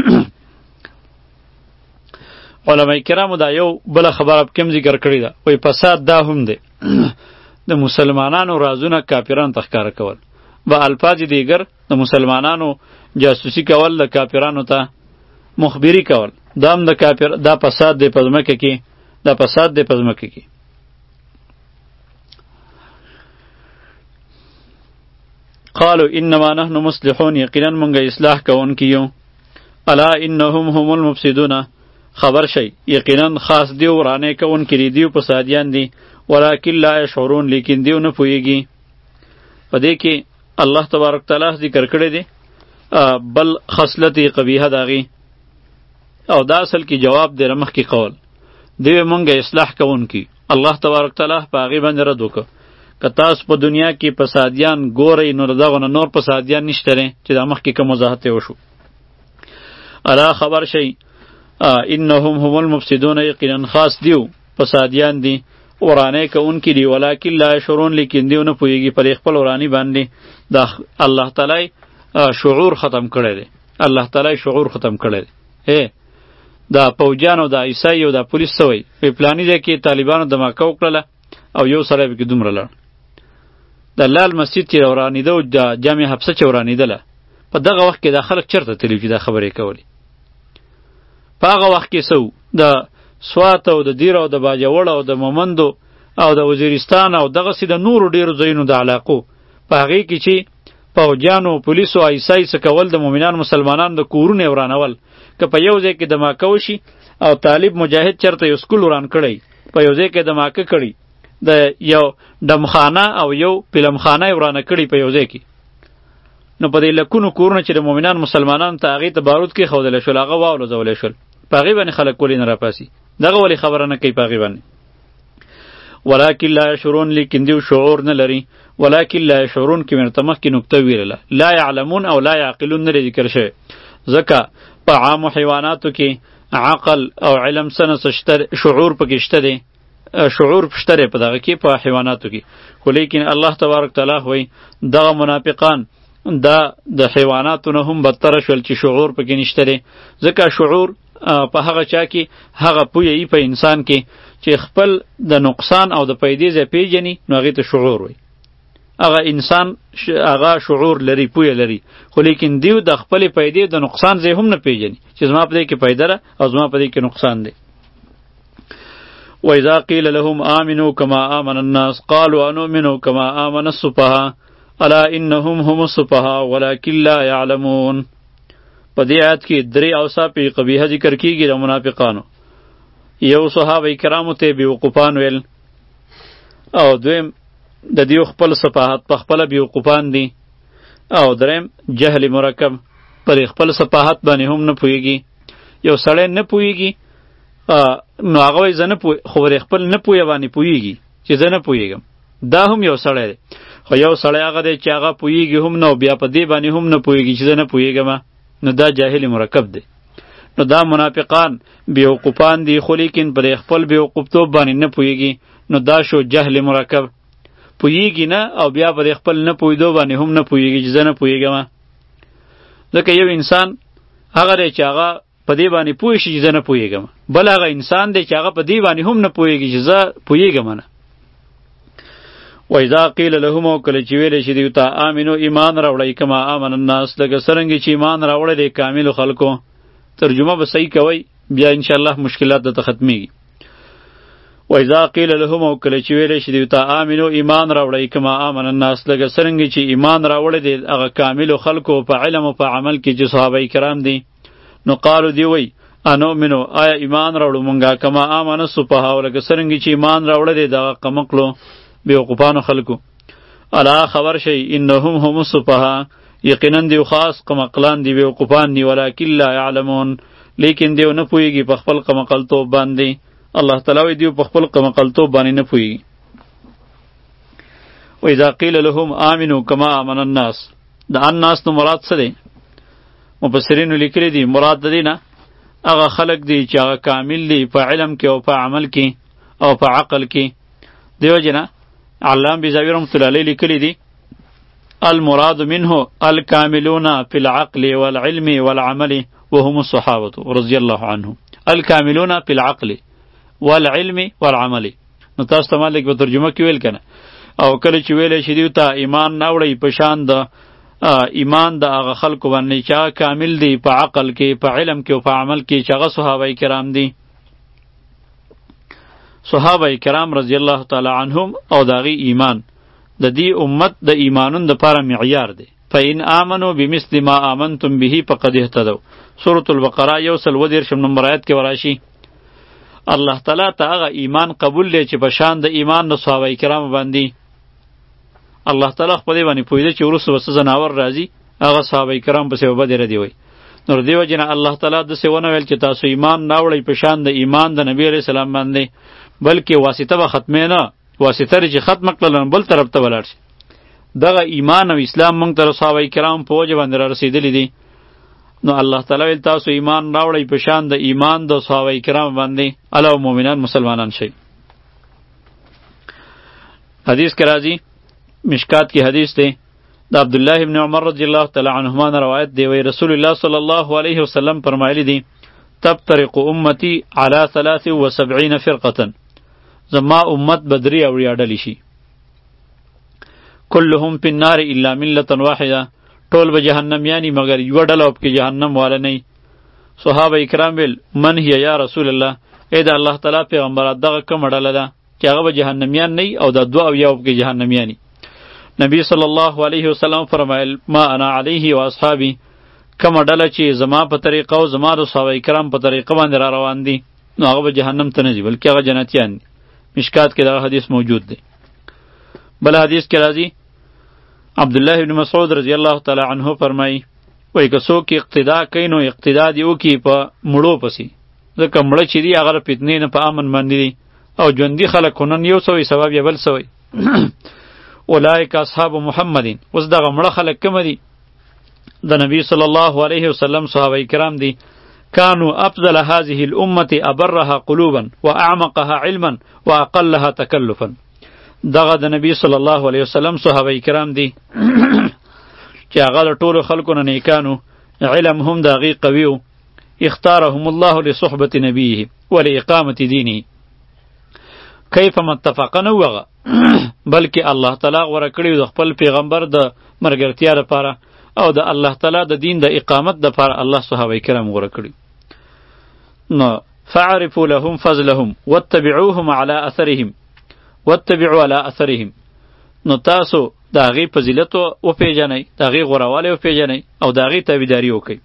علماء کرامو دا یو بله خبره کم ذکر کړې ده، وایي فساد دا هم دی د مسلمانانو رازونه کافرانو ته ښکاره کول، با الفاظ دیگر د مسلمانانو جاسوسی کول، د کافرانو ته مخبری کول، دا هم د کافر دا فساد دی په ځمکه کې، دا فساد دی په ځمکه کې. قالوا انما نحن مصلحون، یقینا مونږ اصلاح کوونکي یو. الا انهم هم المفسدون، خبر شي یقینا خاص دی ورانه کوونکي دی دیو فسادیان دي، ولکن لا یشعرون، لیکن دیو نه پوهیږي. په دې کې الله تبارک تعالی ذکر کړی دی بل خصلت قبیحه داغي، او دا اصل کې جواب دی رمخ کې قول دی مونږه اصلاح کوونکي. الله تبارک تعالی په هغې باندې رد وکړه که تاسو په دنیا کې فسادیان ګورئ نو دغه نه نور فسادیان نشته دی چې دا مخکې کوم وضاحت یې وشو. الا خبر شئ انهم هم المفسدون، یقینا خاص دیو فسادیان دی ورانه کوونکي دی، ولکن لا یشعرون، لیکن دیو نه پوهیږي پر خپل ورانی باندې. دا الله تعالی شعور ختم کړی دی، الله تعالی شعور ختم کړی دی. هی دا پوجانو دا عیسائی او دا پولیس سوی په پلانی دی کې طالبانو دماکه وکړله او یو سره به کې دومره لړ د لال مسجد چې ورانیده او د جامع حبسه چې ورانیدله، په دغه وخت کې دا خلک چرته تللی چې دا خبرې کولې. په هغه وخت کې سو د سوات او د دیر او د باجوړ او د مومندو او د وزیرستان او دغسې د نورو ډېرو ځایونو د علاقو په هغې کې چې پوجانو پولیسو عیسائی څه کول د مؤمنان مسلمانانو د کورونه یې ورانول، که په یو ځای کې دماکه وشي او طالب مجاهد چرته یو سکول وران کړی، په یو ځای کې دماکه کړي، د یو ډمخانه او یو فلمخانه یې ورانه کړي په یو ځای کې، نو په دې لکونو کورونه چې د مؤمنان مسلمانانو ته هغې ته بارود کېښودلی شول، هغه واولوځولی شول، په هغې باندې خلک ولې نه راپاسي؟ دغه ولې خبره نه کوي په هغې باندې؟ ولکن لا یشعرون، لیکن دیو شعور نه لري. ولکن لا یشعرون کې مې ورته مخکې نکته ویلله، لا یعلمون او لا یعقلون نه دی ذکر شوی، ځکه په عامو حیواناتو کې عقل او علم څه نه څه شعور پکې شته دی، شعور شته دی په دغه کې په حیواناتو کې، خو لیکن الله تبارک تعالی وایي دغه منافقان دا د حیواناتو نه هم بدتره شول چې شعور پکې نشته دی، ځکه شعور په هغه چا کې هغه پوهیږي په انسان کې چې خپل د نقصان او د پیدې ځای پیژني نو هغې ته شعور وایي. هغه انسان هغه شعور لري، پوهه لري، خو لیکن دیو د خپلې پیدې د نقصان ځای هم نه پیژني چې زما په دې کې پیدا ده او زما په دې کې نقصان دی. وإذا قيل لهم آمنوا كما آمن الناس قالوا أنؤمن كما آمن السفهاء ألا إنهم هم السفهاء ولكن لا يعلمون. په دې آیت کې درې اوصاف قبیحه ذکر کیږي د منافقانو. یو صحابه کرامو ته بیوقوفان ویل، او دویم د دیو خپل صفاحت په خپله بیوقوفان دي، او دریم جهل مرکب پر خپل صفاحت باندې هم نه پوهیږي. یو سړی نه پوهیږي نو هغه وایي زه نه پوه خو پر خپل نه پوهه باندې پوهیږي چې زه نه پوهیږم، دا هم یو سړی دی. خو یو سړی هغه دی چې هغه پوهیږي هم نه او بیا په دې باندې هم نه پوهیږي چې زه نه پوهیږم، نو دا جاهل مرکب دی. نو دا منافقان بیوقوفان دي خو لیکن پر خپل بیوقوفتوب باندې نه پوهیږي، نو دا شو جهل مرکب. پوهیږي نه او بیا پر خپل نه پوهیدو باندې هم نه پوهیږي چې زه نه پوهیږم. ځکه یو انسان هغه دی چې هغه په دې باندې پوه شي چې زه نه پوهیږم، بل هغه انسان دی چې هغه په دې باندې هم نه پوهیږي چې زه پوهیږم نه. وإذا قیل لهم، او کله چې ویلی شي دوی ته آمنو ایمان راوړئ کما آمن الناس، لکه څرنګه چې ایمان راوړی دی کاملو خلکو. ترجمه به صحیح کوئ بیا انشاءالله مشکلات درته ختمیږي. وإذا قیل لهم، او کله چې ویلی شي دوی ته آمنو ایمان راوړئ کما آمن الناس، لکه څرنګه چې ایمان راوړی دی هغه کاملو خلکو په علم او په عمل کې چې صحابه کرام دي، نو قالو دی وی انؤمنو آیا ایمان راوړو مونږه کما آمن السفهاء، لکه څرنګه چې ایمان راوړی دی دغه قمقلو بیوقوفانو خلکو. الا خبر شئ انهم هم السفهاء، یقینا دیو خاص قمقلان دی بیوقوفان دی ولکن لا یعلمون لیکن دیو نه پوهیږي په خپل قمقلتوب باندې. الله تعالی وی دیو په خپل قمقلتوب باندې نه پوهیږي. و اذا قیل لهم آمنوا کما آمن الناس، د الناس نو مراد څه دی؟ مفسرینو لیکلی دی مراد د دې نه هغه خلق دی چې هغه کامل دی په علم کې او په عمل کې او په عقل کې. دیو جنا علامه بیزاوی رحمۃ اللہ علیہ لیکلی دی المراد منه الكاملون في العقل والعلم والعمل وهم الصحابة رضي الله عنهم. الكاملون في العقل والعلم والعمل. نو تاسو ته مالک په ترجمه کې ویل کنه او کله چې ویل شي دیو ته ایمان نه وړي په شان د ایمان د هغه خلکو باندې چې کامل دی په عقل کې په علم کې او په عمل کې چې هغه صحابه کرام دي. صحابه کرام رضی الله تعالی عنهم او داغي ایمان د دې امت د ایمانون د پاره معیار دی. فإن آمنوا بمثل ما آمنتم به فقد اهتدوا. سورة البقره یو سل و دېرشم نمبر آیت کې وراشي الله تعالی ته هغه ایمان قبول دی چې په شان د ایمان د صحابه کرام باندې. الله تعالی خپل باندې پوهیده چې ورسره وسه زناور راځي هغه صحابه کرام په سبب دی ردی وای. نور دیو جن الله تعالی د سونه ویل چې تاسو ایمان ناوړی په شان د ایمان د نبی علیہ السلام باندې، بلکې واسطه به ختمه نه، واسطه چې ختم کړل بل طرف ته ولاړ شي. دغه ایمان او اسلام مونږ ته صحابه کرام په وجه باندې را رسیدلی دي. نو الله تعالی ویل تاسو ایمان راوړی په شان د ایمان د صحابه کرام باندې، الله مؤمنان مسلمانان شي. حدیث کې راځي مشکات کی حدیث دی د عبد الله ابن عمر رضی الله تعالی عنهما روایت دی وی رسول الله صلی الله علیه وسلم فرمایلی دی تفترق امتی علی ثلاث و سبعین فرقه، زما امت بدری او ریاډلی شي كلهم في النار الا ملة واحده، ټول به جهنم یعنی مگر یو ډله په جهنم والا نه. صحابه کرام ویل من هي یا رسول الله، اې د الله تعالی پیغمبر دغه کوم ډله ده چې هغه به جهنميان نه او د دوه او یو په جهنميانی. نبی صلی الله علیه وسلم فرمایل ما انا علیه و اصحابی، کوم ډله چې زما په طریقه او زما د صحابه کرام په طریقه باندې را روان دي نو هغه به جهنم ته نه ځي بلکې هغه جنتیان دي. مشکات کې دا حدیث موجود دی. بل حدیث کې راځي عبد الله بن مسعود رضی الله تعالی عنه فرمایي وای که څوک اقتدا کوي نو اقتدا دی وکي په مړو پسې، ځکه مړه چې دی هغه فتنې نه په امن باندې دي او ژوندي خلک نن یو سوی سبب یې بل سوی. اولئک اصحاب محمدین، اوس دغه مړه خلک کوم دي؟ د نبی صلی الله علیه وسلم صحابه کرام دي. كانوا افضل هذه الامه ابرها قلوبا واعمقها علما واقلها تکلفا. دغه د نبی صلی الله علیه وسلم صحابه کرام دي چې هغه د ټولو خلکو نه نیکانو، علم هم د هغې قوي و. اختارهم الله لصحبة نبیه ولاقامة دینه. کیف متفقه نه وغه بلکې الله تعالی غوره کړی د خپل پیغمبر د مرګرتیا لپاره او د الله تعالی د دین د اقامت لپاره الله صحابه کرام غوره کړی. نو فعرفوا لهم فضلهم واتبعوهم على اثرهم واتبعوا على اثرهم. نو تاسو د هغې فضیلت وپېژنئ، د هغې غورهوالی وپېژنئ او د هغې تابعداري وکئ.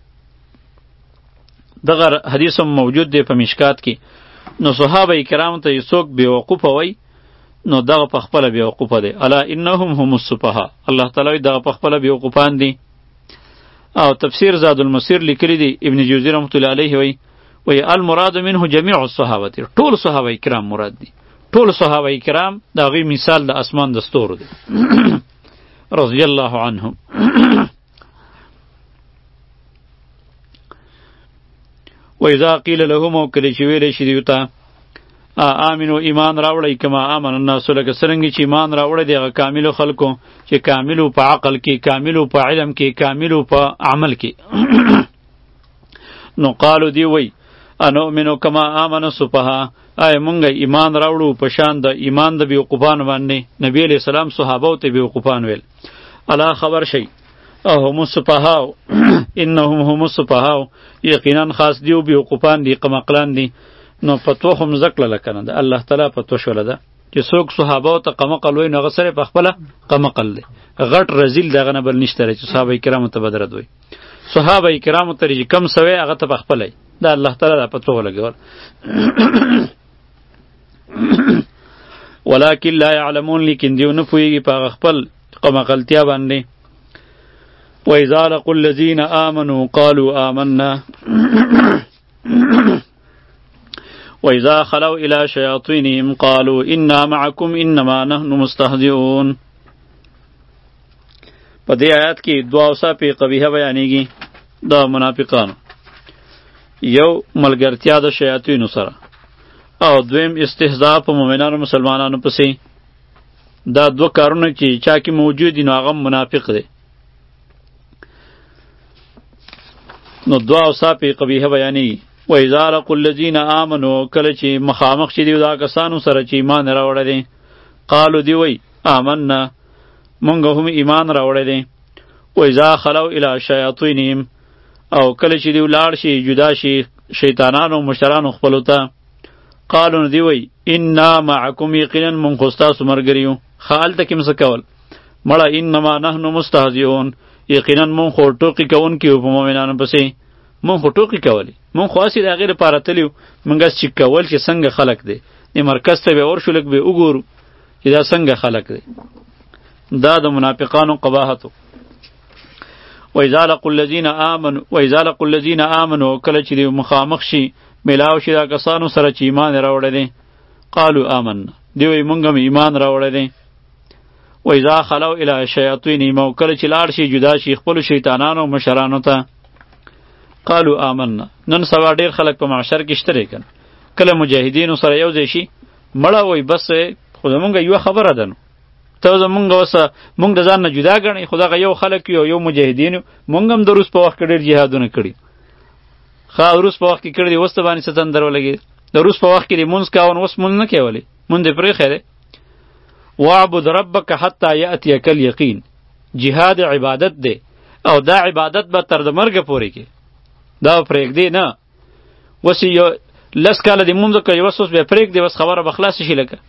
دغه حدیث هم موجود دی په مشکات کې. نو صحابه کرامو ته څوک بېوقوفه وی نو دغه په خپله بېوقوفه دی. الا انهم هم السفهاء، الله تعالی وایي دغه په خپله بېوقوفان دي. او تفسیر زاد المسیر لیکلی دی ابن جوزی رحمت الله علیه وی وی المراد منه جميع الصحابه، ټول صحابه کرام مراد دي. ټول صحابه کرام د هغوی مثال د اسمان د ستورو دی رضی الله عنهم. و اذا قیل لهم او کله چې ویلی شي دوی ته آمنو ایمان راوړئ کما آمن الناس، لکه څرنګه چې ایمان راوړی د هغه کاملو خلکو چې کاملو په عقل کې، کاملو په علم کې، کاملو په عمل کې. نو قالو دی وی انؤمنو کما آمن السفهاء، آیا مونږ ایمان راوړو په شان د ایمان د بیوقوفانو باندې. نبی علیہ السلام صحابه ته بیوقوفان ویل. الا خبر شي هم السفهاء انهم هم السفهاء، یقینا خاص دیو بیوقوفان دی، قمقلان دی. نو فتوا هم زکله لکنه د الله تعالی فتوا شوله ده چې څوک صحابه ته قمقل وای نو غسره په خپل قمقل دی. غټ رزیل دغه نه بل نشته چې صحابه کرامو ته بدرد وای. صحابه کرامو ته چې کم سوي هغه ته بخپلای دا الله تعالی د فتوا لګول. ولکن لا يعلمون، لیکن دیو نه پوهیږي په خپل قمقلتیا باندې. وإذا لقوا الذين آمنوا قالوا آمنا وإذا خلوا إلى شياطينهم قالوا إنا معكم إنما نحن مستهزئون. په دې آیات کې دوه اوصاف قبیحه بیانېږي د منافقانو. یو ملګرتیا د شیاطینو سره او دویم استهزاء په مؤمنانو مسلمانانو پسې. دا دوه کارونه چې چا کې موجود دي نو هغه منافق دی. نو دوه اوصاف قبیحه بیانېږي. وإذا لقوا الذين آمنوا کله چې مخامخ شي دا کسانو سره چې ایمان راوړی دی قالو دی وی آمنا مونږ هم ایمان راوړی دی. وإذا خلوا إلى شیاطینهم او کله چې دی ولاړ شي جدا شي شیطانانو مشرانو خپلو ته قالو دی وی انا معکم یقینا مونږ خو ستاسو ملګري یو. ښه هلته کې م څه کول مړه انما نحن مستهزئون یقینا مونږ خو ټوقې کوونکي یو په مؤمنانو پسې. مونږ خو ټوقې کولې مونږ خو هسې د هغې لپاره تلي یو مونږ هسې چیک کول چې څنګه خلک دی د مرکز ته به ورشو لږ به وګورو چې دا څنګه خلک دی. دا د منافقانو قباحت و. وإذا لقوا الذين آمنوا وإذا لقوا الذين آمنوا کله چې دی مخامخ شي میلاو شي دا کسانو سره چې ایمان راوړی دی قالوا آمنا دی وایي مونږ هم ایمان راوړی دی. وإذا خلوا إلى شیاطینهم او کله چې لاړ شي جدا شي خپلو شیطانانو مشرانو ته قالوا آمنا. نن سبا ډیر خلک په معاشر کې شته کن کله مجاهدینو سره یو ځای شي مړه وای بس خو زمونږ یوه خبره ده نو ته زمونږ اوس مونږ د ځان نه جدا ګڼئ خو دغه یو خلک یو یو مجاهدین یو مونږ هم د روس په وخت کې ډېر جهادونه کړي. ښه روس په وخت کې کړي دي اوس ته باندې څه تندر ولګېد. د روس په وخت کې دې مونځ کاون اوس مونځ نه کولی مونځ دې پرېښی دی. واعبد ربک حتی یأتیک الیقین جهاد عبادت دی او دا عبادت به تر د مرګه پورې کې دا پرېږدې نه. اوس یو لس کاله دې مونځ وکړې اوس اوس بیا پرېږدې بس خبره به خلاصه شي لکه.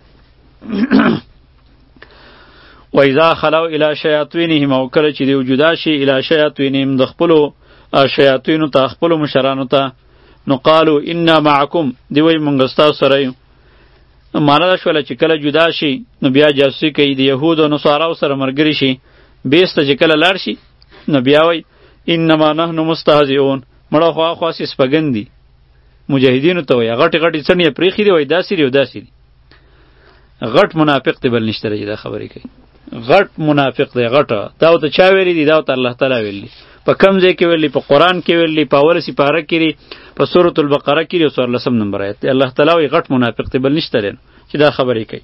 وإذا خلوا إلى شیاطینهم او کله چې دی جدا شي الی شیاطینهم د خپلو شیاطینو ته خپلو مشرانو ته نو قالو انا معکم دی وایي مونږ ستاسو سره یو. معنا دا شوله چې کله جدا شي نو بیا جاسوسي کوي د یهودو او نصاراو سره ملګري شي بیسته چې کله لاړ شي نو بیا وایي انما نحن مستهزئون مړه خوا خواسې سپګن دي مجاهدینو ته وایي غټې غټې څڼې یې پرېښي دي وایي داسې دي او داسې دي. غټ منافق دی بل نشته دی دا خبرې کوي. غټ منافق دی غټه. دا ورته چا ویلي دي دا ورته الله تعالی ویلي. په کوم ځای کې ویلي؟ په قرآن کې ویلي، په اوله سپاره کې دی، په سورة البقره کې دی او څوارلسم نمبر آیت دی. الله تعالی وایي غټ منافق دی بل نشته دی چې دا خبرې کوي.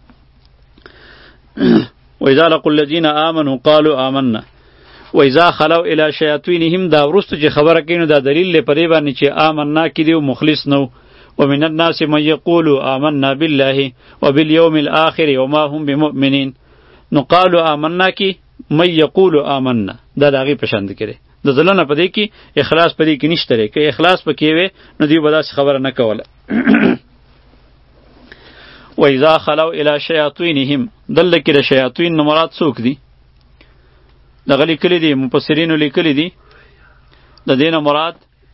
وإذا لقوا الذين آمنوا قالوا آمنا وإذا خلوا إلى شیاطینهم دا وروسته چې خبره کوي نو دا دلیل دی په دې باندې چې آمنا کې دی او مخلص نو. ومن الناس من يقول آمنا بالله وباليوم الآخر وما هم بمؤمنين. نو قالوا آمنا کی من یقول آمنا دا د هغې په شان کې دی. د زړه نه په دې کې اخلاص په دې کې نشته دی. که اخلاص پکې وی نو دوی به داسې خبره نه کوله. وإذا خلوا إلى شیاطینهم دلته کې د شیاطین نه مراد څوک دي؟ دغه لیکلي دي مفسرینو لیکلي دي د دې نه مراد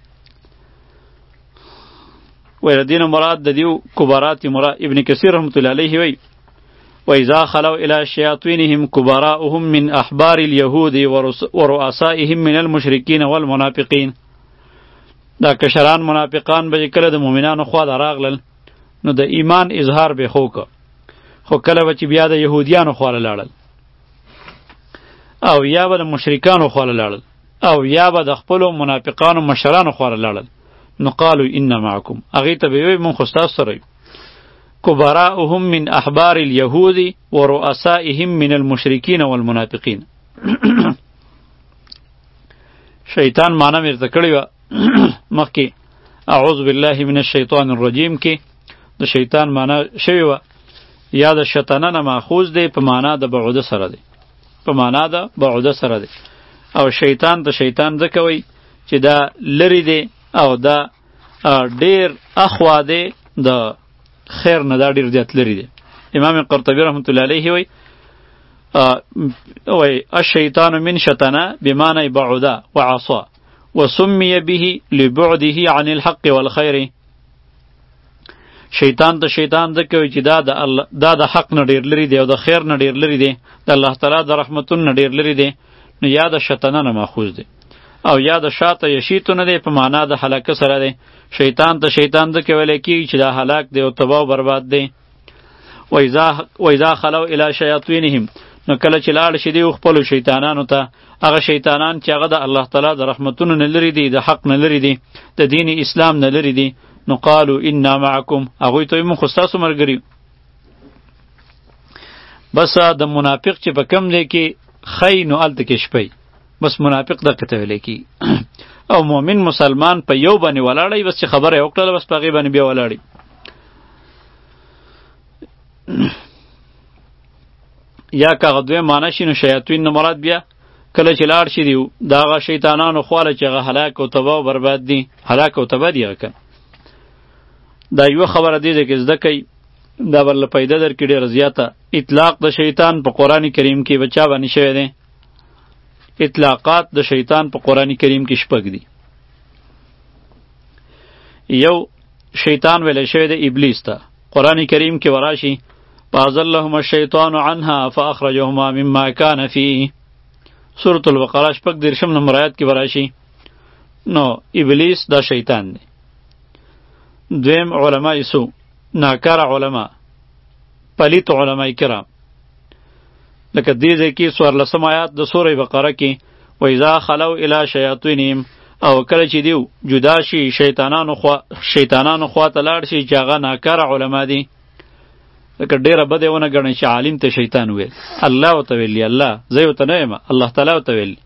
وی د دې نه مراد د دیو کبارات مراد. ابن کثیر رحمت الله علیه وی وإذا خلوا إلى شیاطینهم کبراؤهم من أحبار اليهود ورؤسائهم من المشرکین والمنافقین. دا کشران منافقان به کله د مؤمنانو خوا ته راغلل نو د ایمان اظهار به خو که خو کله به چې بیا د یهودیانو خوا له لاړل او یا به د مشرکانو خوا له لاړل او یا به د خپلو منافقانو مشرانو خوا له لاړل نو قالو انا معکم هغې ته به وایي مونږ خو ستاسو سره یو. کبراؤهم من احبار اليهود ورؤسائهم من المشرکین والمنافقین. شیطان معنی مې ورته کړې وه مخکې اعوذ بالله من الشیطان الرجیم کې د شیطان معنی شوې وه یا د شطنه نه ماخوذ دی په معنا د بعوده سره دی په معنا د بعوده سره دی او شیطان ته شیطان ځکه وایي چې دا لرې دی او دا ډیر اخوا دی د خیر نه دا ډیر زیات لرې دی. امام قرطبی رحمت الله علیه وایي وایي الشیطان من شطنه بمعنی بعوده وعصا وسمي به لبعده عن الحق والخير. شیطان ته شیطان ځکه وایي چې دا د دا د حق نه ډیر لرې دی او د خیر نه ډیر لرې دی د الله تعالی د رحمتونو نه ډیر لرې دی نو یا د شطنه نه ماخوذ دی او یا د شاته یشیتو نه دی په معنا د هلاکه سره دی. شیطان ته شیطان ځکه ویلی کېږي چې دا هلاک دی او تباه او برباد دی. و اذا خلو الی شیاطینهم نو کله چې لاړ شي دی خپلو شیطانانو ته، هغه شیطانان چې هغه د الله تعالی د رحمتونو نه لرې دي، د حق نه لرې دي، د دین اسلام نه لرې دي، نو قالو انا معکم، هغوی ته وایي موږ خو ستاسو ملګري. بس د منافق چې په کم دی کې خی نو هلته کې شپی، بس منافق دغه ته ویلی کېږي. او مؤمن مسلمان په یو باندې ولاړی، بس چې خبره یې وکړله بس په هغې باندې بیا ولاړی. یا که هغه دویم معنی شي نو شیاطین نه مراد بیا کله چې لاړ شي دی د هغه شیطانانو خواله چې هغه هلاک او تباه او برباد دي، هلاک او تباه دي هغه که. دا یوه خبره دی چې زده کوي، دا بله پیدا درکړي ډېره زیاته. اطلاق د شیطان په قرآن کریم کې به چا باندې شوی دی؟ اطلاقات د شیطان په قرآن کریم کې شپږ دي. یو شیطان ویلی شوی دی ابلیس ته، قرآن کریم کې وراشي فازلهم الشیطان عنها فاخرجهما مما كان فيه، سورة البقره شپږ دېرشم نمبر آیات کې وراشي. نو ابلیس دا شیطان دی. دویم علماء سو، ناکار علما، پلیت علماء کرام، لکه دې ځای کې څوارلسم آیات د سورې بقره کې و اذا خلو الی شیاطینهم، او کله چې دیو جدا شي شیطانانو خوا شیطانانو خوا ته لاړ شي چې هغه ناکاره علما دي. لکه ډېره بده ونه ګڼئ چې عالم ته شیطان ویل، الله ورته ویلي، الله زه یې ورته نه یم، الله تعالی ورته ویلي.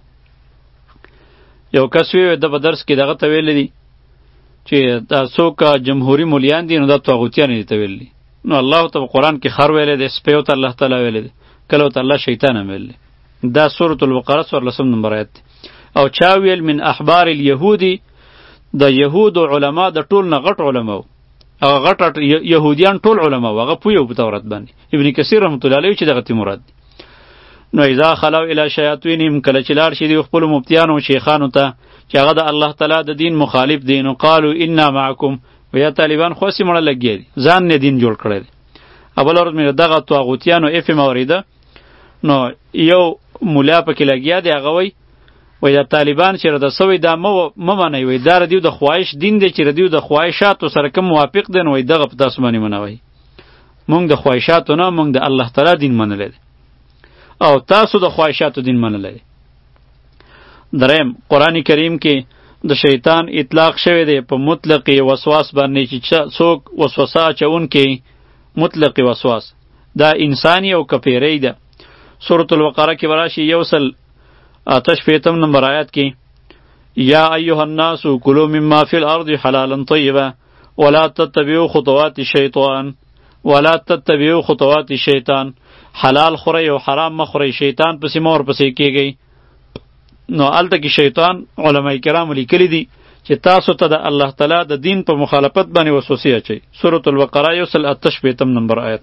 یو کس وی ده په درس کې دغه ته ویلی دي چې دا څوک جمهوري مولیان دي نو دا طاغوتیان دي ته ویلي. نو الله ته په قرآن کې خر ویلی دی، سپی ورته الله تعالی ویلی دی، کله ورته الله شیطان هم ویلی. دا سورة البقره څوارلسم نمبر آیت دی. او چا ویل من احبار الیهودی، د یهودو علما د ټول نه غټ علما و، هغه غټ یهودیان ټول علما و، هغه پوی و په تورات باندې. ابن کثیر رحمت الله علیه چې دغه تی مراد دی. نو اذا خلو الی شیاطینهم، کله چې لاړ شي دی خپلو مفتیانو شیخانو ته چې هغه د الله تعالی د دین مخالف دی، نو قالو انا معکم، و یا طالبان خو سې مړه لګیا دي، ځان نه دین جوړ کړی دی. اول ورځ مې دغه طاغوتیانو اف ام اورېده، نو یو مولا پکې لګیا دی، هغه وایي وای دا طالبان چې رده سوی دا مه منئ، وای دا ردیو د خواهش دین دی چې ردیو د خواهشاتو سره کم موافق دی، نو وای دغه په تاسو باندې منوئ. مونږ د خواهشاتو نه، مونږ د الله تعالی دین منلی دی او تاسو د خواهشاتو دین منلی دی. دریم قرآن کریم کې د شیطان اطلاق شوی دی په مطلق وسواس باندې چې څوک وسوسه اچونکی مطلق وسواس دا انسانی او کپیری ده. سورة البقره کې براشي یو سل آتش پیتم نمبر آیات کی یا ایها الناس کلوا مما فی الارض حلالا طیبا ولا تتبعوا خطوات الشیطان ولا تتبعوا خطوات الشیطان، حلال خورئ او حرام مخورئ، شیطان پسې مور پسې کیږئ. نو الته کې شیطان علماء کرام لیکلی دي چې تاسو ته د الله تعالی د دین په مخالفت باندې وسوسې اچئ. سورة البقره یو سل آتش پیتم نمبر آیات.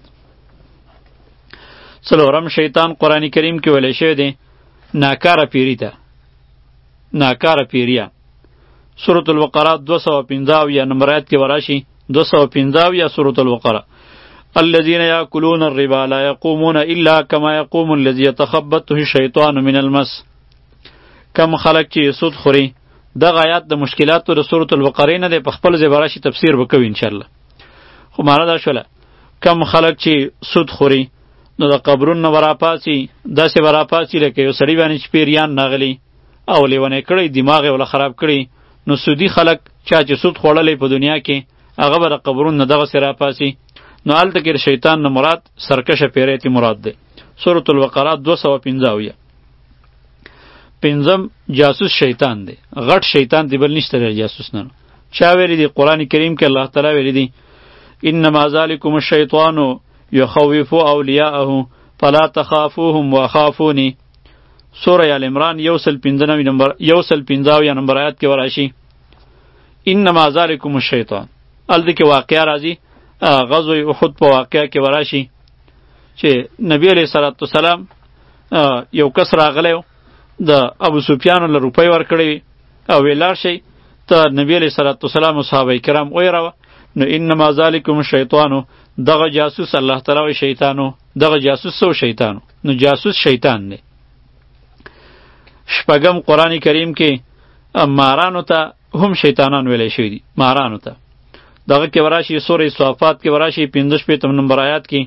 څلورم شیطان قرآن کریم کې ویلی شوی دی ناکاره پیری ته، ناکاره پیریان. سورة البقره دو سوه پنځه اویا نمبر آیات کې وراشي، دو سوه پنځه اویا سورة البقره الذين يأكلون الربا لا يقومون إلا كما يقوم الذي يتخبطه الشيطان من المس. کم خلق چې سود خوري، دغه آیات د مشکلاتو د سورة البقره نه دی، په خپل ځای به راشي تفسیر به کوي انشاءالله. خو معنا دا شوله کم خلق چې سود خوري نو د قبرونو به راپاڅي، داسې به راپاڅي لکه یو سړي باندې چې پیریان راغلي او لیونی کړی، دماغ یې وله خراب کړی. نو سودي خلق چا چې سود خوړلی په دنیا کې هغه به د قبرونو نه دغسې راپاڅي. نو هلته کې د شیطان نه مراد سرکشه پیری تی مراد دی. سورة البقره دو سوه پنځه اویا. پنځم جاسوس شیطان دی، غټ شیطان دی، بل نشته دی جاسوس نه. چا ویلی دی؟ قرآن کریم کې الله تعالی ویلی دی انما ذالکم الشیطان یخوف اولیاءه فلا تخافوهم وخافونی. سوره ال عمران یو سل پنځه نمبر یو سل پنځه اویا نمبر آیات کې وراشي انما ذالکم الشیطان. الته کې واقعه راځي غزوه احد په واقعه کې وراشي چې نبی علیه الصلاة والسلام یو کس راغلی د ابو سفیان له روپۍ ورکړی او ویلار شي ته نبی علیه الصلاة والسلام او صحابه کرام ویراوه. نو انما ذالکم الشیطانو، دغه جاسوس الله تعالی وی شیطانو، دغه جاسوس سو شیطانو. نو جاسوس شیطان دی. شپږم قرآن کریم کې مارانو ته هم شیطانان ویلی شوي دي. مارانو ته دغه کې وراشي سوره صافات کې وراشي پنځه شپېتم نمبر آیات کې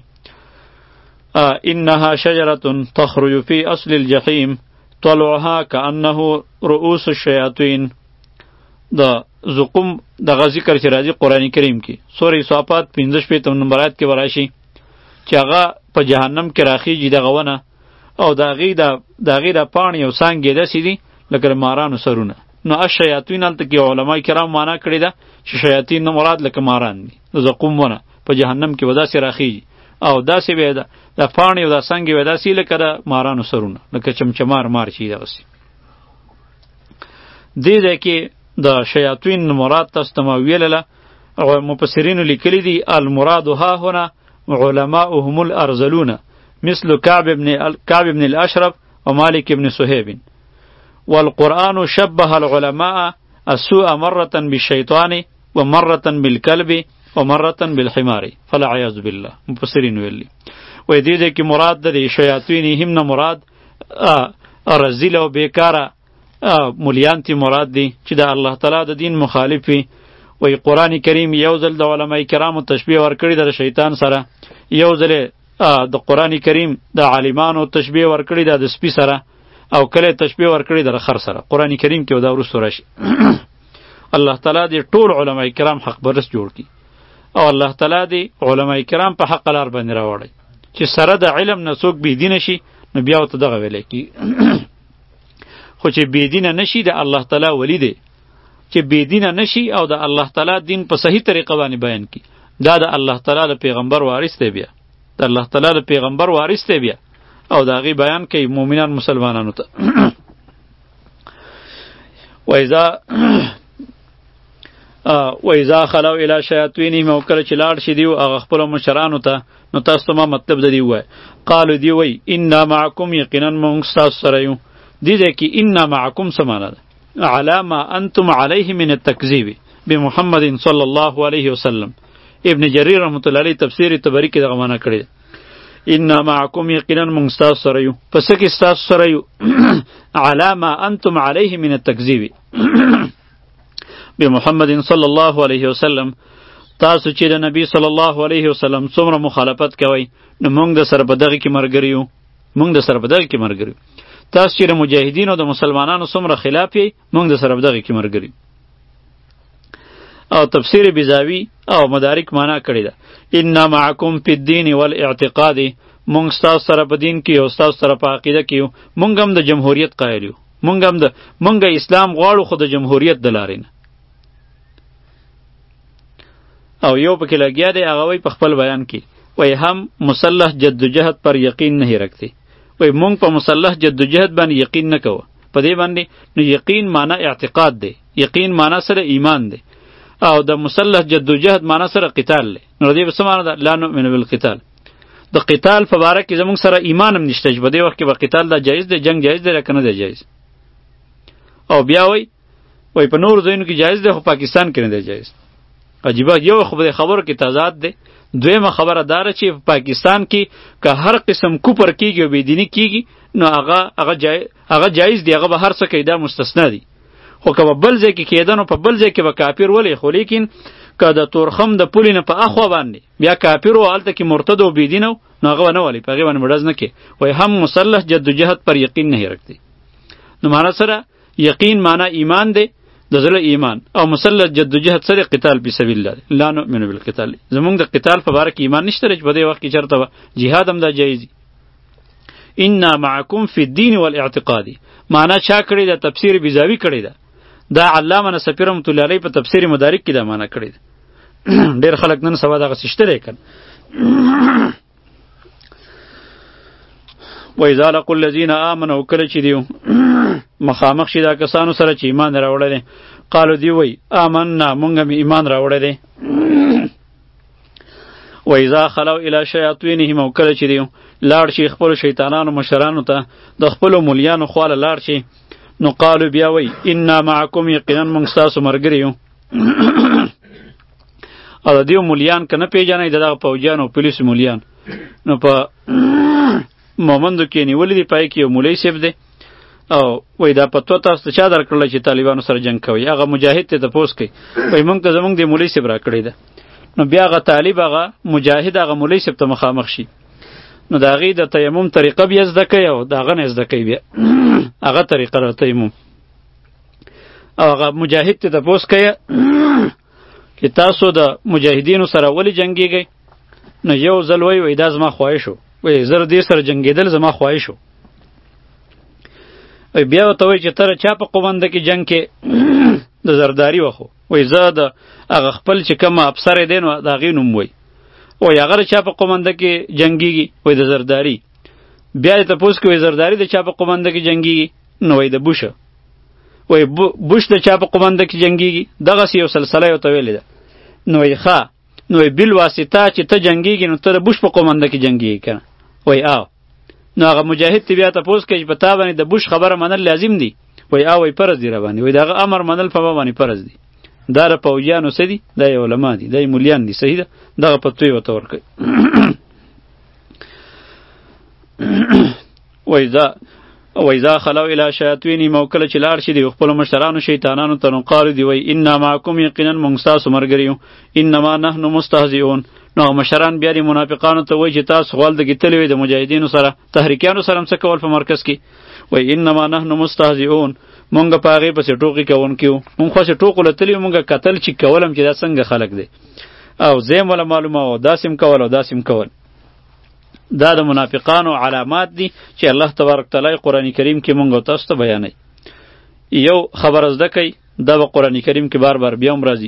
انها شجرة تخرج في اصل الجحیم طلعها كأنه رؤوس الشیاطین. د زقوم دغه ذکر چې راځي قرآن کریم کې سوره صافات پنځه شپېتم نمبر آیات کې وراشي چې هغه په جهنم کې راخیږي دغه ونه او د هغې د هغې د پاڼې او څانګې داسې دي لکه د مارانو سرونه. نو الشیاطین هلته کې علما کرام معنا کړې ده چې شیاطین نه مراد لکه ماران دي. د زقوم ونه په جهنم کې به داسې راخیږي او داسې به د د پاڼې او د څانګې به داسې لکه د مارانو سرونه لکه چمچمار مار چې دغسې. دې ځای کې د شیاطین مراد تاسو ته ما ویلله مفسرینو لیکلي دي المراد ها هنا علماؤهم الارذلون مثل كعب بن كعب بن الاشرف ومالك بن صهيب. والقرآن شبه العلماء السوء مرة بالشيطان ومرة بالكلب ومرة بالحمار فلا عياذ بالله. مفسرین ویلي وای دې دې کې مراد د شیاطین هم نه مراد رذیل او بیکاره مولیان تی مراد دي چې د الله تعالی د دین مخالف وي. وای قرآن کریم یو ځل د علماء کرامو تشبیه ورکړي د شیطان سره، یو ځل د قرآن کریم د عالمانو تشبیه ورکړي د سپي سره، او کله تشبیه ورکړي د خر سره. قرآن کریم کې دا وروسته راشي. الله تعالی دې ټول علماء کرام حق برس جوړ کړي او الله تعالی دې علماء کرام په حق لار باندې راوړي چې سره د علم نه څوک بېدینه شي نو بیا ورته دغه ویلی کېږي. خو چې بېدینه نشي د الله تعالی ولی دی، چې بېدینه نشي او د الله تعالی دین په صحیح طریقه باندې بیان کړي، دا د الله تعالی د پیغمبر وارث دی. بیا د الله تعالی د پیغمبر وارث دی بیا او د هغې بیان کوي مؤمنان مسلمانانو ته. وایذا وایذا خلو الی شیاطینهم او کله چې لاړ شي دیو هغه خپلو مشرانو ته، نو تاسو ته ما مطلب د دې ووایه. قالو دی وایي انا معکم یقینا موږ ستاسو سره یو. دې ځای کې انا معکم څه معنا ده؟ علی ما انتم علیه من التکذیب بمحمد صلی الله علیه وسلم. ابن جریر رحمت الله علیه تفسیر طبری کې دغه معنا کړی ده. انا معکم یقینا موږ ستاسو سره یو. په څه کې ستاسو سره یو؟ علی ما انتم علیه من التکذیب بمحمد صلی الله علیه وسلم. تاسو چې د نبی صلی الله علیه وسلم څومره مخالفت کوئ نو موږ د سره په دغه کې ملګري یو. موږ د سره په دغه کې ملګري یو. تاسو چې د مجاهدینو د مسلمانانو څومره خلاف یې موږ د سره په دغه کې ملګري. او تفسیر بیزاوی او مدارک معنا کړی ده انا معکم فی الدین والاعتقاد. موږ ستاسو سره په دین کې او ستاسو سره په عقیده کې یو. موږ هم د جمهوریت قایل یو. موږ هم د موږ اسلام غواړو خو د جمهوریت د لارې نه. او یو پکې لګیا دی هغه وایي په خپل بیان کې وایي هم مسلح جدوجہد پر یقین نہیں رکھتے. وایي مونږ په مسلح جدوجہد باندې یقین نه کوو. په دې باندې نو یقین معنا اعتقاد دی، یقین معنا سره ایمان دی، او د مسلح جدوجہد معنا سره قتال دی. نو دې څه معنا ده؟ لا نؤمن بالقتال. د قتال په باره کې زمونږ سره ایمان هم نشته چې په دې وخت کې به قتال دا جایز دی، جنگ جایز دی که نه دی جایز. او بیا وایي وایي په نورو ځایونو کې جایز دی خو پاکستان کې نه دی جایز. عجیبه یو خو به خبرو کې تضاد دی. دویمه خبره داره چې په پاکستان کې که هر قسم کوپر کیږي او بېدیني کیږي نو هغه هغه جای هغه جایز دی، هغه به هر څه کوي، دا مستثنا دی. خو که په بل ځای کې کېده نو په بل ځای کې به کافر ولې. خو لیکن که د تورخم د پولې نه په اخوا باندې بیا کافر و هلته کې مرتد او بېدینه نو هغه به نه ولي، په هغې باندې به ډز نه کوي. وایي هم مسلح جدوجہد پر یقین نه رکھتے. نو معنا سره یقین معنا ایمان دی، د زړه ایمان، او مسلح جدوجہد سره قتال فی سبیل الله. لا نؤمن بالقتال. زمونږ د قتال په باره کې ایمان نشته چې په دې وخت کې چېرته به جهاد هم دا جایز وي. انا معکم فی الدین والاعتقاد معنا چا کړې ده؟ تفسیر بیزاوی کړې ده. دا علامه نصفی رحمت الله علیه په تفسیر مدارک کې دا معنا کړې ده. ډېر خلک نن سبا دغسې شته دی کن. وإذا لقوا الذین آمنوا کله چې دیو مخامخ شي دا کسانو سره چې ایمان راوړی قالو دی وی آمنا مونږ هم ایمان راوړی دی. وإذا خلوا الی شیاطینهم او کله چې دیو لاړ شي خپلو شیطانانو مشرانو ته د خپلو مولیانو خواله لاړ شي نو قالو بیا وی انا معکم یقینا مونږ ستاسو ملګري یو. او د دیو مولیان که نه پیژنئ د دغه پوجیان او پولیسو مولیان نو په مومندو کې نیولې دی، پای کې یو مولوی صاحب دی او وای دا پتو تاسو چا درکړل چې طالبانو سره جنگ کوي؟ هغه مجاهد ته تپوس کوي وای مونږ ته زمونږ د مولوی صاحب را کړی ده. نو بیا هغه طالب هغه مجاهد هغه مولوی صاحب ته مخامخ شي، نو د هغې د تیمم طریقه بیا زده کوي او د هغه نه زده کوي بیا هغه طریقه د تیمم. او هغه مجاهد ته تپوس کوي چې تاسو د مجاهدینو سره ولې جنګیږئ؟ نو یو ځل وایي وایي دا زما خواهش و، وایي زه دې سره جنګېدل زما خواهش و. بیا ورته وایي چې ته چا په قومنده کې جنګ کې د زرداري وخو؟ وایي زه د هغه خپل چې کوم افسر دی نو د هغې نوم وایي. وایي هغه چا په قومنده کې جنګېږي؟ وایي د زرداري. بیا یې تپوس کوي زرداري د چا په قومنده کې جنګېږي؟ نو وایي د بوشه. وایي بوش د چا په قومنده کې جنګېږي؟ دغسې یو سلسله یې ورته ویلې ده. نو وایي ښه، نو وایي بالواسطه چې ته جنګېږي نو ته د بوش په قومنده کې جنګېږي که نه؟ وایي آو. نو هغه مجاهد ته بیا تپوس کوي چې په تا باندې د بوش خبره منل لازم دي؟ وایي آو، وایي فرض دي را باندې. وایي د هغه امر منل په ما باندې فرض دي. دا د پوځیانو څه دي؟ دا یې علما دي، دا یې مولیان دي، صحیح ده؟ دغه پتو یې ورته ورکوي. وایي دا وایذا خلوا الی شیاطینهم، او کله چې لاړ شي د خپلو مشرانو شیطانانو ته، نو قالو دی وایي انا معکم، یقینا موږ ستاسو ملګري یو، انما نحن مستهزئون. نو مشران بیا د منافقانو ته وایي چې تاسو غول د ګیتلې وي د مجاهدینو سره، تحریکیانو سره هم څه کول په مرکز کې؟ وایي انما نحن مستهزئون، مونږ په هغې پسې ټوکې کوونکي وو، مونږ خو چې ټوکو له تلي مونږ کتل چې کولم چې دا څنګه خلک دی، او زیم ولا معلومه وه داسې م کول او داسې م کول. دا د منافقانو علامات دي چې الله تبارک تعالی قرآن کریم کې مونږ او تاسو ته بیانوي. یو خبره زده کوئ، دا به قرآن کریم کې بار بار بیا هم راځي.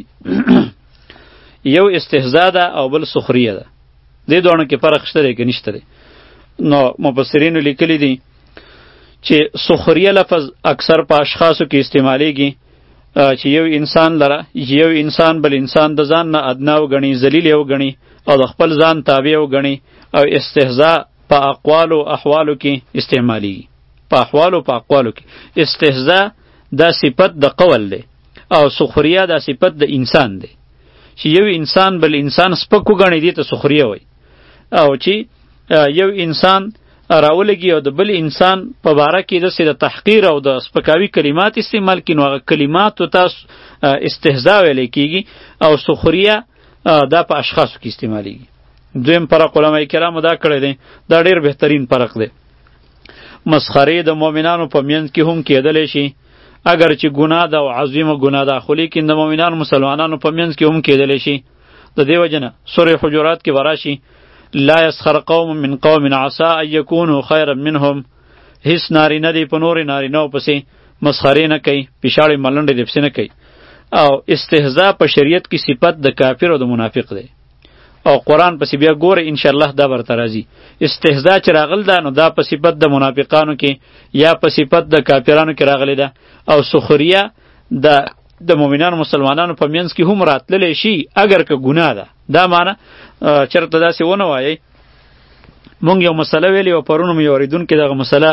یو استهزا ده او بل سخریه ده. دې دواړو کې فرق شته دی که نشته دی؟ نو مفسرینو لیکلی دي چې سخریه لفظ اکثر په اشخاصو کې استعمالیږي چې یو انسان لره یو انسان بل انسان د ځان نه ادنا وګڼي، ذلیل یې وګڼي او د خپل ځان تابع وګڼي. او استهزاء په اقوالو احوالو کې استعمالیږي، په احوالو په اقوالو کې. استهزاء دا صفت د قول دی او سخریه دا صفت د انسان دی. چې یو انسان بل انسان سپک وګڼي دې ته سخریه وایي، او چې یو انسان راولګي او د بل انسان په باره کې داسې د تحقیر او د سپکاوي کلمات استعمال کړي، نو هغه کلماتو ته استهزاء ویلی کېږي. او سخریه دا په اشخاصو کې استعمالیږي. دویم فرق علماء کرامو دا کړی دی، دا ډېر بهترین فرق دی. مسخرې د مؤمنانو په منځ کې هم کېدلی شي، اگر چې ګناه ده او عظیمه ګناه ده، خو لیکن د مؤمنانو مسلمانانو په منځ کې هم کېدلی شي. د دې وجه نه سورې حجرات کې به راشي لا یسخر قوم من قوم عسى ان یکونوا خیرا منهم. هیڅ نارینه دی په نورې نارینهو پسې مسخرې نه کوي، پیشاړې ملنډې دې پسې نه کوي. او استهزاء په شریعت کې صفت د کافر او د منافق دی، او قرآن پسې بیا ګوره انشاءالله دا برته راځي. استهزاء چې راغل ده نو دا په صفت د منافقانو کې یا په صفت د کافرانو کې راغلی ده. او سخریه د د مؤمنانو مسلمانانو په منځ کې هم راتللی شي اگر که ګناه ده. دا معنی چېرته داسې ونه وایئ. مونږ یو مسله ویلې او پرون مې یو اورېدونکي دغه مسله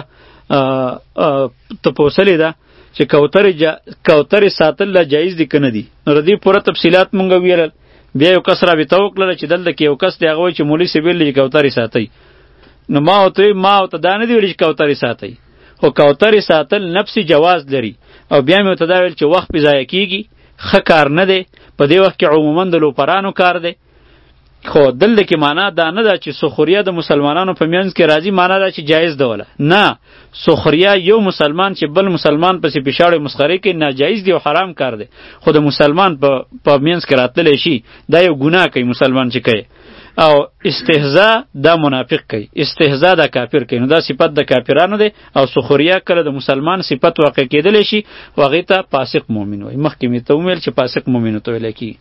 تپوسلې ده چې کوترې جا کوترې ساتل لا جایز دي که نه دي. نو د دې پوره تفصیلات مونږ ویلل. بیا یو کس رابطه وکړله چې دلته کې یو کس دی، هغه وایي چې مولوي صاحب ویلي چې کوترې ساتئ. نو ما ورته ما ورته دا نه دي ویلي چې کوترې ساتئ، خو کوترې ساتل نفسي جواز لري. او بیا مې ورته دا ویل چې وخت پې ضایع کېږي، ښه کار نه دی. په دې وخت کې عموما د لوپرانو کار دی. خو دلته کې معنا دا نه ده چې سخریه د مسلمانانو په منځ کې راځي، معنا ده چې جایز ده ولا نه. سخریه یو مسلمان چې بل مسلمان پسې پیشاړې مسخرې کوي ناجایز دی او حرام کار دی. خو د مسلمان په په منځ کې راتللی شي دا یو ګناه کوي مسلمان چې کوي. او استهزاء دا منافق کوي، استهزاء دا کافر کوي. نو دا صفت د کافرانو دی. او سخریه کله د مسلمان صفت واقع کېدلی شي او هغې ته فاسق مؤمن وایي. مخکې مې ته وویل چې فاسق مؤمن ته ویلی کېږي.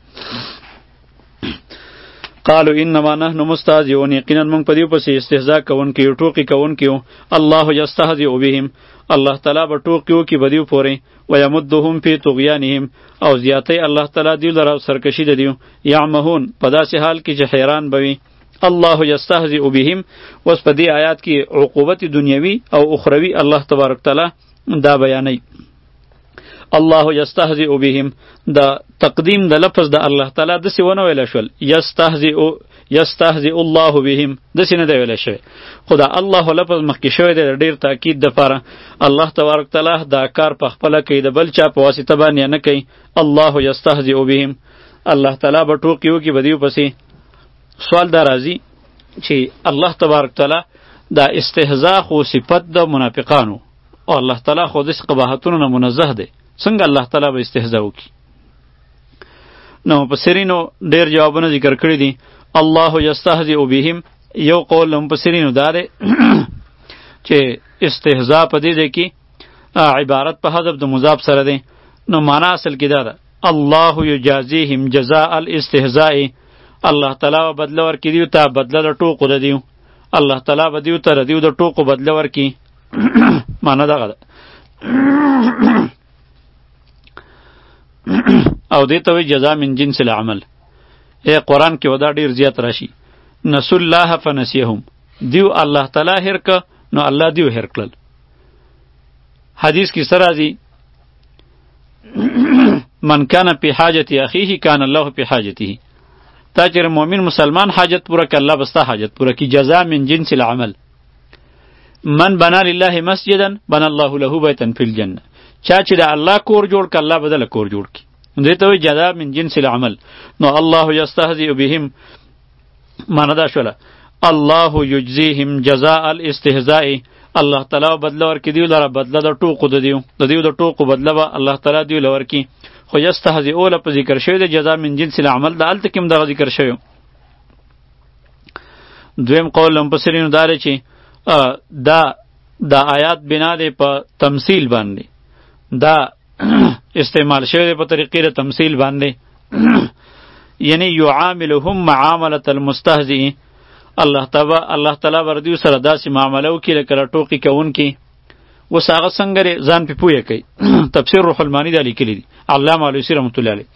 قالو انما نحن مستهزئون، یقینا موږ په دې پسې استهزاء کوونکي یو، ټوکې کوونکي یو. الله یستهزئ بهم، الله تعالی به ټوکې وکړي په دې پورې. ویمدهم فی طغیانهم، او زیاتی الله تعالی دوی لره سرکشي د دیو. یعمهون، په داسې حال کې چې حیران به وي. الله یستهزئ بهم، اوس په دې آیات کې عقوبت دنیوي او اخروي الله تبارک تعالی دا بیانوي. الله یستهزئ بهم، دا تقدیم د لفظ د الله تعالی داسې ونه ویلی شول. یستهزئ یستهزئ الله بهم داسې نه دی ویلی شوی خو دا الله لفظ مخکې شوی دی د ډېر تاکید دپاره الله تبارک تعالی دا کار په خپله کوي د بل چا په واسطه باندې نه کوي الله یستهزئ بهم الله تعالی به ټوکې وکړي به دیو پسې سوال دا راځي چې الله تبارک تعالی دا استهزاء خو صفت د منافقانو او الله تعالی خو داسې قباحتونو نه منزه دی څنګه الله تعالی به استهزاء وکړي نو مفسرینو ډېر جوابونه ذکر کړي دي الله یستهزئ بهم یو قول مفسرینو دا دی چې استهزاء په دې دی کې عبارت په حذف د مضاف سره دی نو معنا اصل کې دا ده الله یجازیهم جزاء الاستهزاء الله تعالی بدله ورکړي دیو ته بدله د ټوکو د دیو الله تعالی به دیو ته دیو د ټوکو بدله ورکړي معنا دغه ده او دې ته وایي جزا من جنس العمل ای قرآن کې ودا ډېر زیات راشي نسوا الله فنسیهم دیو الله تعالی هیر که نو الله دیو هیر کړل حدیث کې سره راځي من کان فی حاجت اخیه کان الله فی حاجته تا چې مؤمن مسلمان حاجت پوره که الله بستا حاجت پوره کی جزا من جنس العمل من بنا لله مسجدا بنا الله له بیتا فی الجنه چا چې د الله کور جوړ ک الله بدله کور جوړ کی دې ته وایي جزا من جنس العمل نو الله یستهزئ بهم معنا دا شوله الله یجزیهم جزاء الاستهزاء الله تعالی بدله ورکړي دیو لره بدله د ټوکو د دیو د دیو د ټوکو بدله به الله تعالی دیو لره ورکړي خو یستهزئ له په ذکر شوی د جزا من جنس العمل د هلته کې هم دغه ذکر شوی دویم قول مفسرینو دا دی چې دا دا آیات بنا دی په تمثیل باندې دا استعمال شوی دی په طریقې د تمثیل باندې یعنی یعاملهم معاملة المستهزئ الله تعالی الله تعالی وردیو سره داسې معامله وکړي لکه ټوکې کوونکي اوس هغه څنګه ځان پې پوهه کوي تفسیر روح المانی دا لیکلی دي علامه علوسی رحمت الله علیه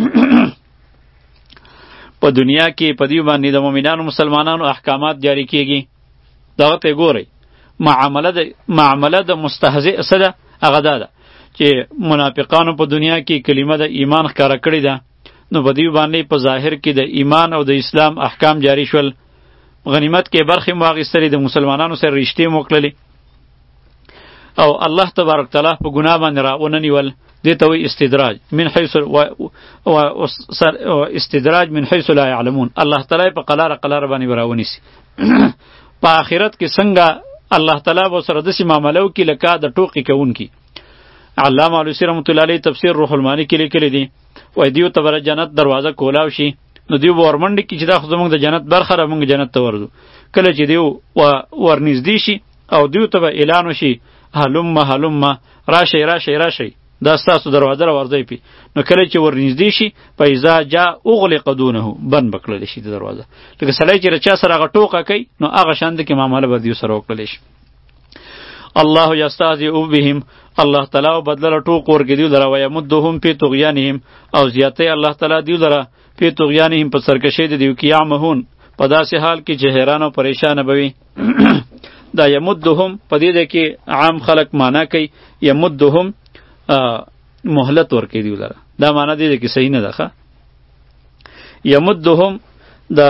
په دنیا کې په دې باندې د مؤمنانو مسلمانانو احکامات جاری کیږي دغه ته ګورئ معامله د معامله د مستهزئ څه ده هغه دا ده چې منافقانو په دنیا کې کلمه د ایمان ښکاره کړې ده نو په دې باندې په ظاهر کې د ایمان او د اسلام احکام جاری شول غنیمت کې برخې مو اخیستلې د مسلمانانو سره رشتې مو کړلې او الله تبارک تعالی په ګناه باندې را وننیول دې ته وایي استدراج من حیث و استدراج من حیث لا یعلمون الله تعالی په قلاره قلاره باندې راونیسي په آخرت کې څنګه الله تعالی به سره داسې معامله وکړي لکه د ټوکې کوونکي علامه علوسی رحمت الله علیه تفسیر روح المانی کې لیکلی دي وایي دیو ته به جنت دروازه کولاو شي نو دیو به ورمنډې کړي چې دا خو زموږ د جنت برخه ده موږ جنت ته ورځو کله چې دیو ورنږدې شي او دیو ته به اعلان وشي هلم هلم راشئ راشئ راشئ دا ستاسو دروازه را ورځئ پې نو کله چې ورنږدې شي فاذا جاء اغلق دونه بند به کړلی شي د دروازه لکه سړی چې د چا سره هغه ټوکه کوي نو هغه شانته کې معامله به دیو سره وکړلی شي الله یستهزئ بهم الله تعالی بدله ټوک ورکړي دیو لره ویمدهم فی طغیانهم او زیاتی الله تعالی دیو لره فی طغیانهم په سرکشۍ د دیو کې یعمهون په داسې حال کې چې حیران او پریشانه به وي دا یمدهم په دې ده کې عام خلق معنا کوي یمدهم مهلت ورکړي دیو لره دا معنا دې ده کې صحیح نه ده ښه یمدهم دا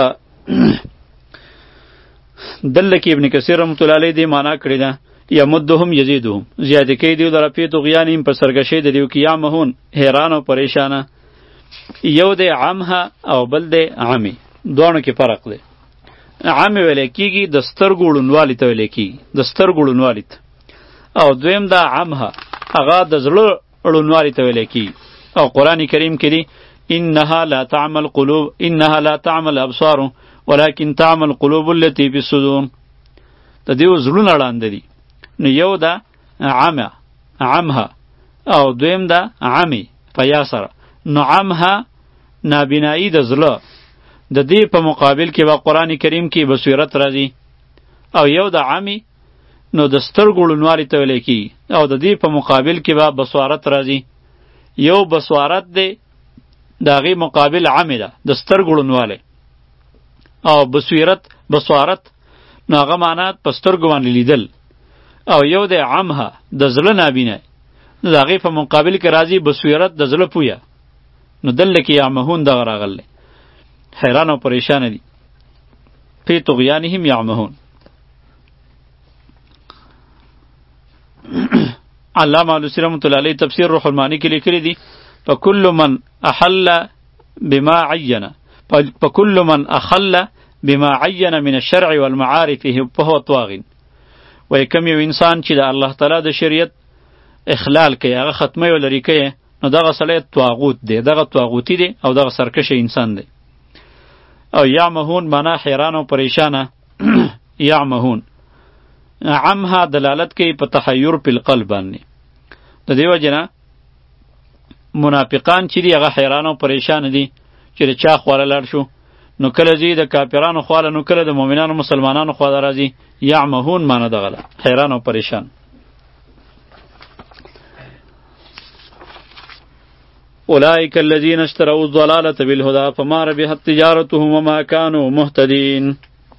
دله کې ابن کثیر رحمت الله علیه دې معنا کړې ده یمدهم یزیدهم زیاده کوي دیو لره فی طغیانهم په سرکشۍ د دیو کې یعمهون حیران او پریشانه یو دی عامها او بل دی عامی دوانو کې فرق دی عام ویل کېږي د سترګو ړوندوالي ته ویل کېږي د سترګو ړوندوالي ته او دویم دا عامها هغه د زړه ړوندوالي ته ویل کېږي او قرآن کریم کې دی انها لا تعمل قلوب انها لا تعمل ابصار ولكن تعمل قلوب التي في الصدور د دیو زړونه ړانده دي نو یو دا عامه عامها او دویم دا عامی په یا سره نو عامها نابینایی د زړه د دې په مقابل کې به قرآن کریم کې بصیرت راځي او یو د عامی نو د سترګو ړوندوالي ته ویلی کېږي او د دې په مقابل کې به بصارت راځي یو بصارت دی د هغې مقابل عامې ده د سترګو ړوندوالی او بصیرت بصارت نو هغه معنا په سترګو باندې لیدل او یو دی عامها د زړه نابینه نو د هغې په مقابل کې راځي بصیرت د زړه پویه نو دلته کې یعمهون دغه راغلی حیران او پریشانه دي فی طغیانهم یعمهون. علامہ علوسی رحمۃ اللہ علیہ تفسیر روح المعانی کے لیکلی دی فکل من احل بما عین فکل من اخل بما عین من الشرع والمعارف فهو طاغ. وای کوم یو انسان چې د الله تعالی د شریعت اخلال کوي هغه ختمه او لري کوي نو دغه سړی طاغوت دی، دغه طاغوتی دی او دغه سرکش انسان دی. او یعمهون معنا حیران او پریشانه یعمهون عمها دلالت کوي په تحیر په القلب باندې. د دیو جنا منافقان چې دی هغه حیران او پریشان دي چې چا خواله لړ شو نو کله زی د کافرانو خواله نو کله د مؤمنانو مسلمانانو خواله راځي. یعمهون معنا دغه حیران او پریشان. اولئک الذین اشتروا الضلالة بالهدى فما ربحت تجارتهم وما كانوا مهتدین.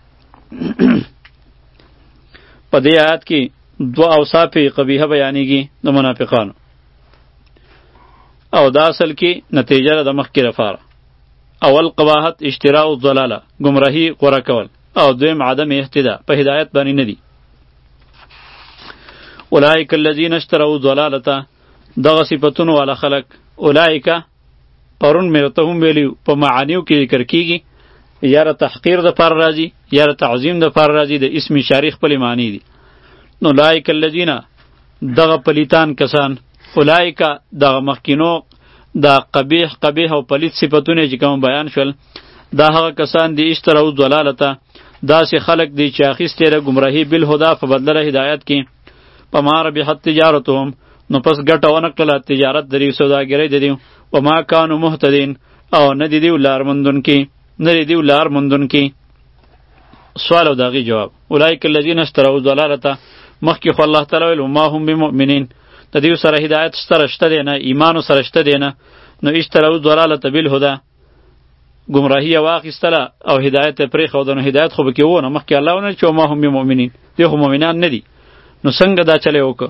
په دې آیات کې دو اوصاف قبیحه بیانېږي د منافقانو او دا اصل کې نتیجه د مخکې لپاره. اول قباحت اشتراء الضلاله گمراهی غوره کول او دویم عدم اهتدا په هدایت باندې نه دي. اولئک الذین اشتروا الضلاله دغه صفتونو والا خلق اولئک پرون مې ته هم ویلي په معانیو کې ذکر کیږي یا ر تحقیر د پر راځي یا ر تعظیم د پر راځي د اسم اشاری خپل معنی دي. نو اولئک الذین دغه پلیتان کسان اولئک دغه مخکینو دا قبیح قبیح او پلیت صفتونه چې کوم بیان شول دا هغه کسان دي اشتراو ضلالته داسې خلق دي چې اخیستې د گمراهی بالهدى په بدله هدایت کې پما ربحت تجارتهم نو پس ګټه ونه کړله تجارت د دې سوداګرۍ د دې وما کانوا مهتدین او نه دي دوی لار موندونکي نه دي دوی لار موندونکي. سوال او دغې جواب اولئک الذین اشتروا ضلالته مخکې خو الله تعالی ویل وما هم بمؤمنین د دې سره هدایت سره شته دی نه ایمان سره شته دی نه نو اشتروا ضلالته بالهدى گمراهی واخیستله او هدایت پرې خو نو هدایت خو به کې وونه مخکې الله ونه چې وما هم بمؤمنین دوی خو مؤمنان نه دي نو څنګه دا چلی وکړه.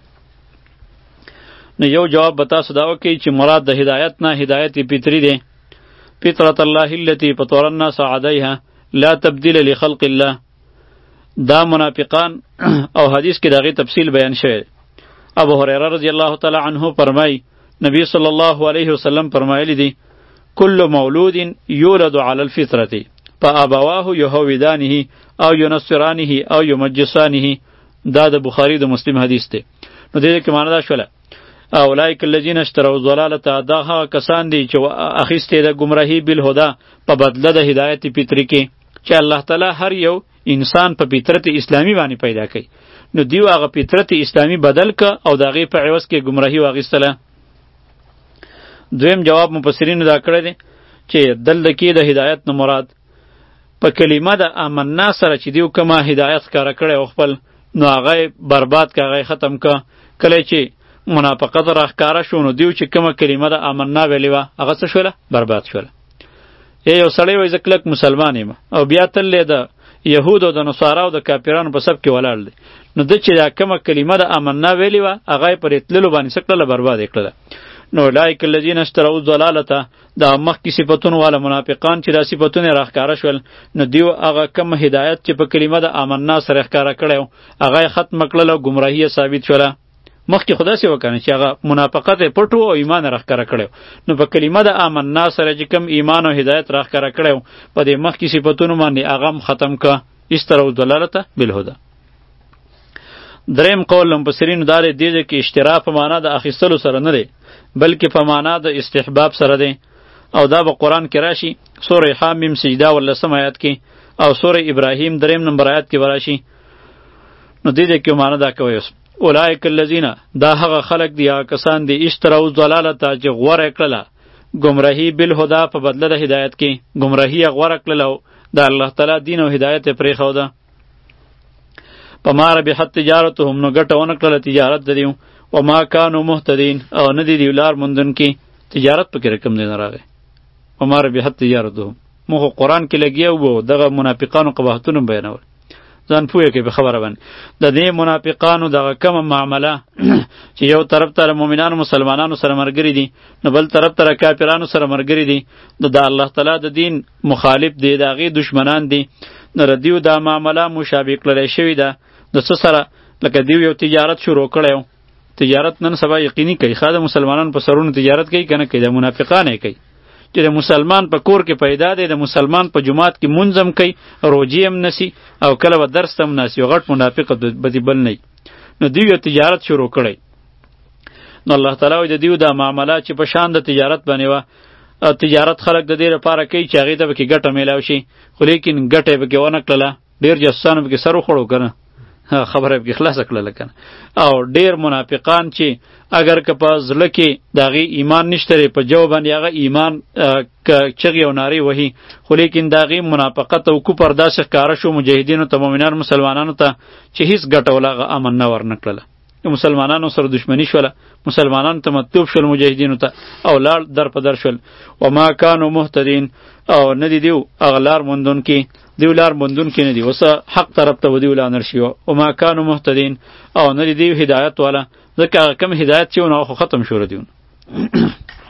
نو یو جواب به تاسو دا وکړئ چې مراد د هدایت نه هدایت فطري دی. فطرة الله التي فطر الناس عليها لا تبديل لخلق الله. دا منافقان او حدیث کې دغه تفصیل بیان شوی. ابو هريره رضی الله تعالی عنه فرمای نبی صلی الله علیه وسلم فرمایلی دی کل مولود یولد علی الفطرة فابواه یهودانه او ینصرانه او یمجسانه. دا د بخاری د مسلم حدیث دی. نو دې کې معنی دا شوله اولئک الذین اشتروا الضلالة دا هغه کسان دي چې اخیستې د گمراهی بالهدى په بدله د هدایت فطری کې چې الله تعالی هر یو انسان په فطرت اسلامی باندې پیدا کړي نو دیو هغه فطرت اسلامی بدل ک او دغه په عوض کې گمراهی واغستله. دویم جواب مفسرین دا کړی دی چې دلته کې د هدایت نه مراد په کلمه د آمنا سره چې دیو کما هدایت کار کړي او خپل نو هغه برباد کا هغه ختم کا. کله چې منافقت راخکاره شو نو دیو چې کومه کلمه د آمنا ویلې وه هغه څه شوله برباد شوله. یو سړی وایي زه کلک مسلمان یم او بیا تل د یهودو د نصاراو د کافرانو په سب کې ولاړ دی نو د چې دا کومه کلمه د آمنا ویلې وه هغه یې پرې تللو باندې څه کړله برباد یې کړله. نو اولئک الذین اشتروا الضلالة دا مخکې صفتونو والا منافقان چې دا صفتونه راښکاره شول نو دیو هغه کم هدایت چې په کلمه د آمنا سره ښکاره کړی و هغه یې ختمه کړله او ګمراهي یې ثابت شوله. مخکې خو داسې وکنه چې هغه منافقت یې پټ و او ایمان یې راښکاره کړی نو په کلمه د آمنا سره چې کم ایمان او هدایت راښکاره کړی و په دې مخکې صفتونو باندې هغه هم ختم که اشتروا الضلالة بالهدى. دریم قول مفسرینو دا دی دې کې اشترا په معنا د اخیستلو سره نه دی بلکې په معنا د استحباب سره دی او دا به قرآن کې راشي سوره حامیم سجده ولسم آیات کې او سوره ابراهیم دریم نمبر آیات کې براشي. نو دې دې کې معنا دا کوي اولئک الذین دا هغه خلق دی هغه کسان دی اشتروا الضلالة چې غوره کړله گمراهی بالهدى په بدله د هدایت کې گمراهی غوره کړله د الله تعالی دین او هدایت یې پرېښوده. پما ربحت تجارتهم نو ګټه ونه کړله تجارت د دیو وما کانوا مهتدین او نه دی دیو لار موندونکي. تجارت پکې رقم دی نه راغی وما ربحت تجارتهم موږ قرآن کې لګیا وو دغه منافقانو قباحتونه بیانول ځان پوهه کې به خبره باندې د دې منافقانو دغه کومه معامله چې یو طرف ته مؤمنانو مسلمانانو سره مرګري دي نو بل طرف ته کافرانو سره مرګري دي د الله تعالی د دین مخالف دي د هغې دشمنان دي نو دیو دا معامله مشابه کړلی شوې ده د څه سره لکه دیو یو تجارت شروع کړی تجارت نن سبا یقیني کوي خا د مسلمانانو په سرونو تجارت کوي کنه کوي د منافقان کوي چې د مسلمان په کور کې پیدا دی د مسلمان په جماعت کې منظم کوي روجی هم نسی او کله و درس هم نسی او غټ منافق بدی بل نه نو دیو یو تجارت شروع کړی نو الله تعالی د دیو دا معامله چې په شان د تجارت باندې و تجارت خلق د دې لپاره کوي چې هغې ته به کې ګټه میلاو شي خو لیکن ګټه یې به کې ونه کړله ډېر جاسوسانو به کې سر وخوړو که نه خبره به کې خلاصه کړله که او ډېر منافقان چې اگر که په زړه کې د هغې ایمان نشته دی په جو باندې هغه ایمان که چغې او نارې وهي خو لیکن د هغې منافقت او کفر داسې ښکاره شو مجاهدینو ته مؤمنانو مسلمانانو ته چې هېڅ ګټه وله هغه امن نه ورنه کړله مسلمانانو سره دشمنی شوله مسلمانانو ته مطلوب شول مجاهدینو ته او لار در په در شول وما کانوا مهتدین او نه دی دیو هغه لار موندونکي دیو لار موندونکي نه دی اوس حق طرف ته ودیو لانر شي وما کانوا مهتدین او نه دی دیو هدایت والا ځکه هغه کم هدایت چې نو خو ختم شو ردیون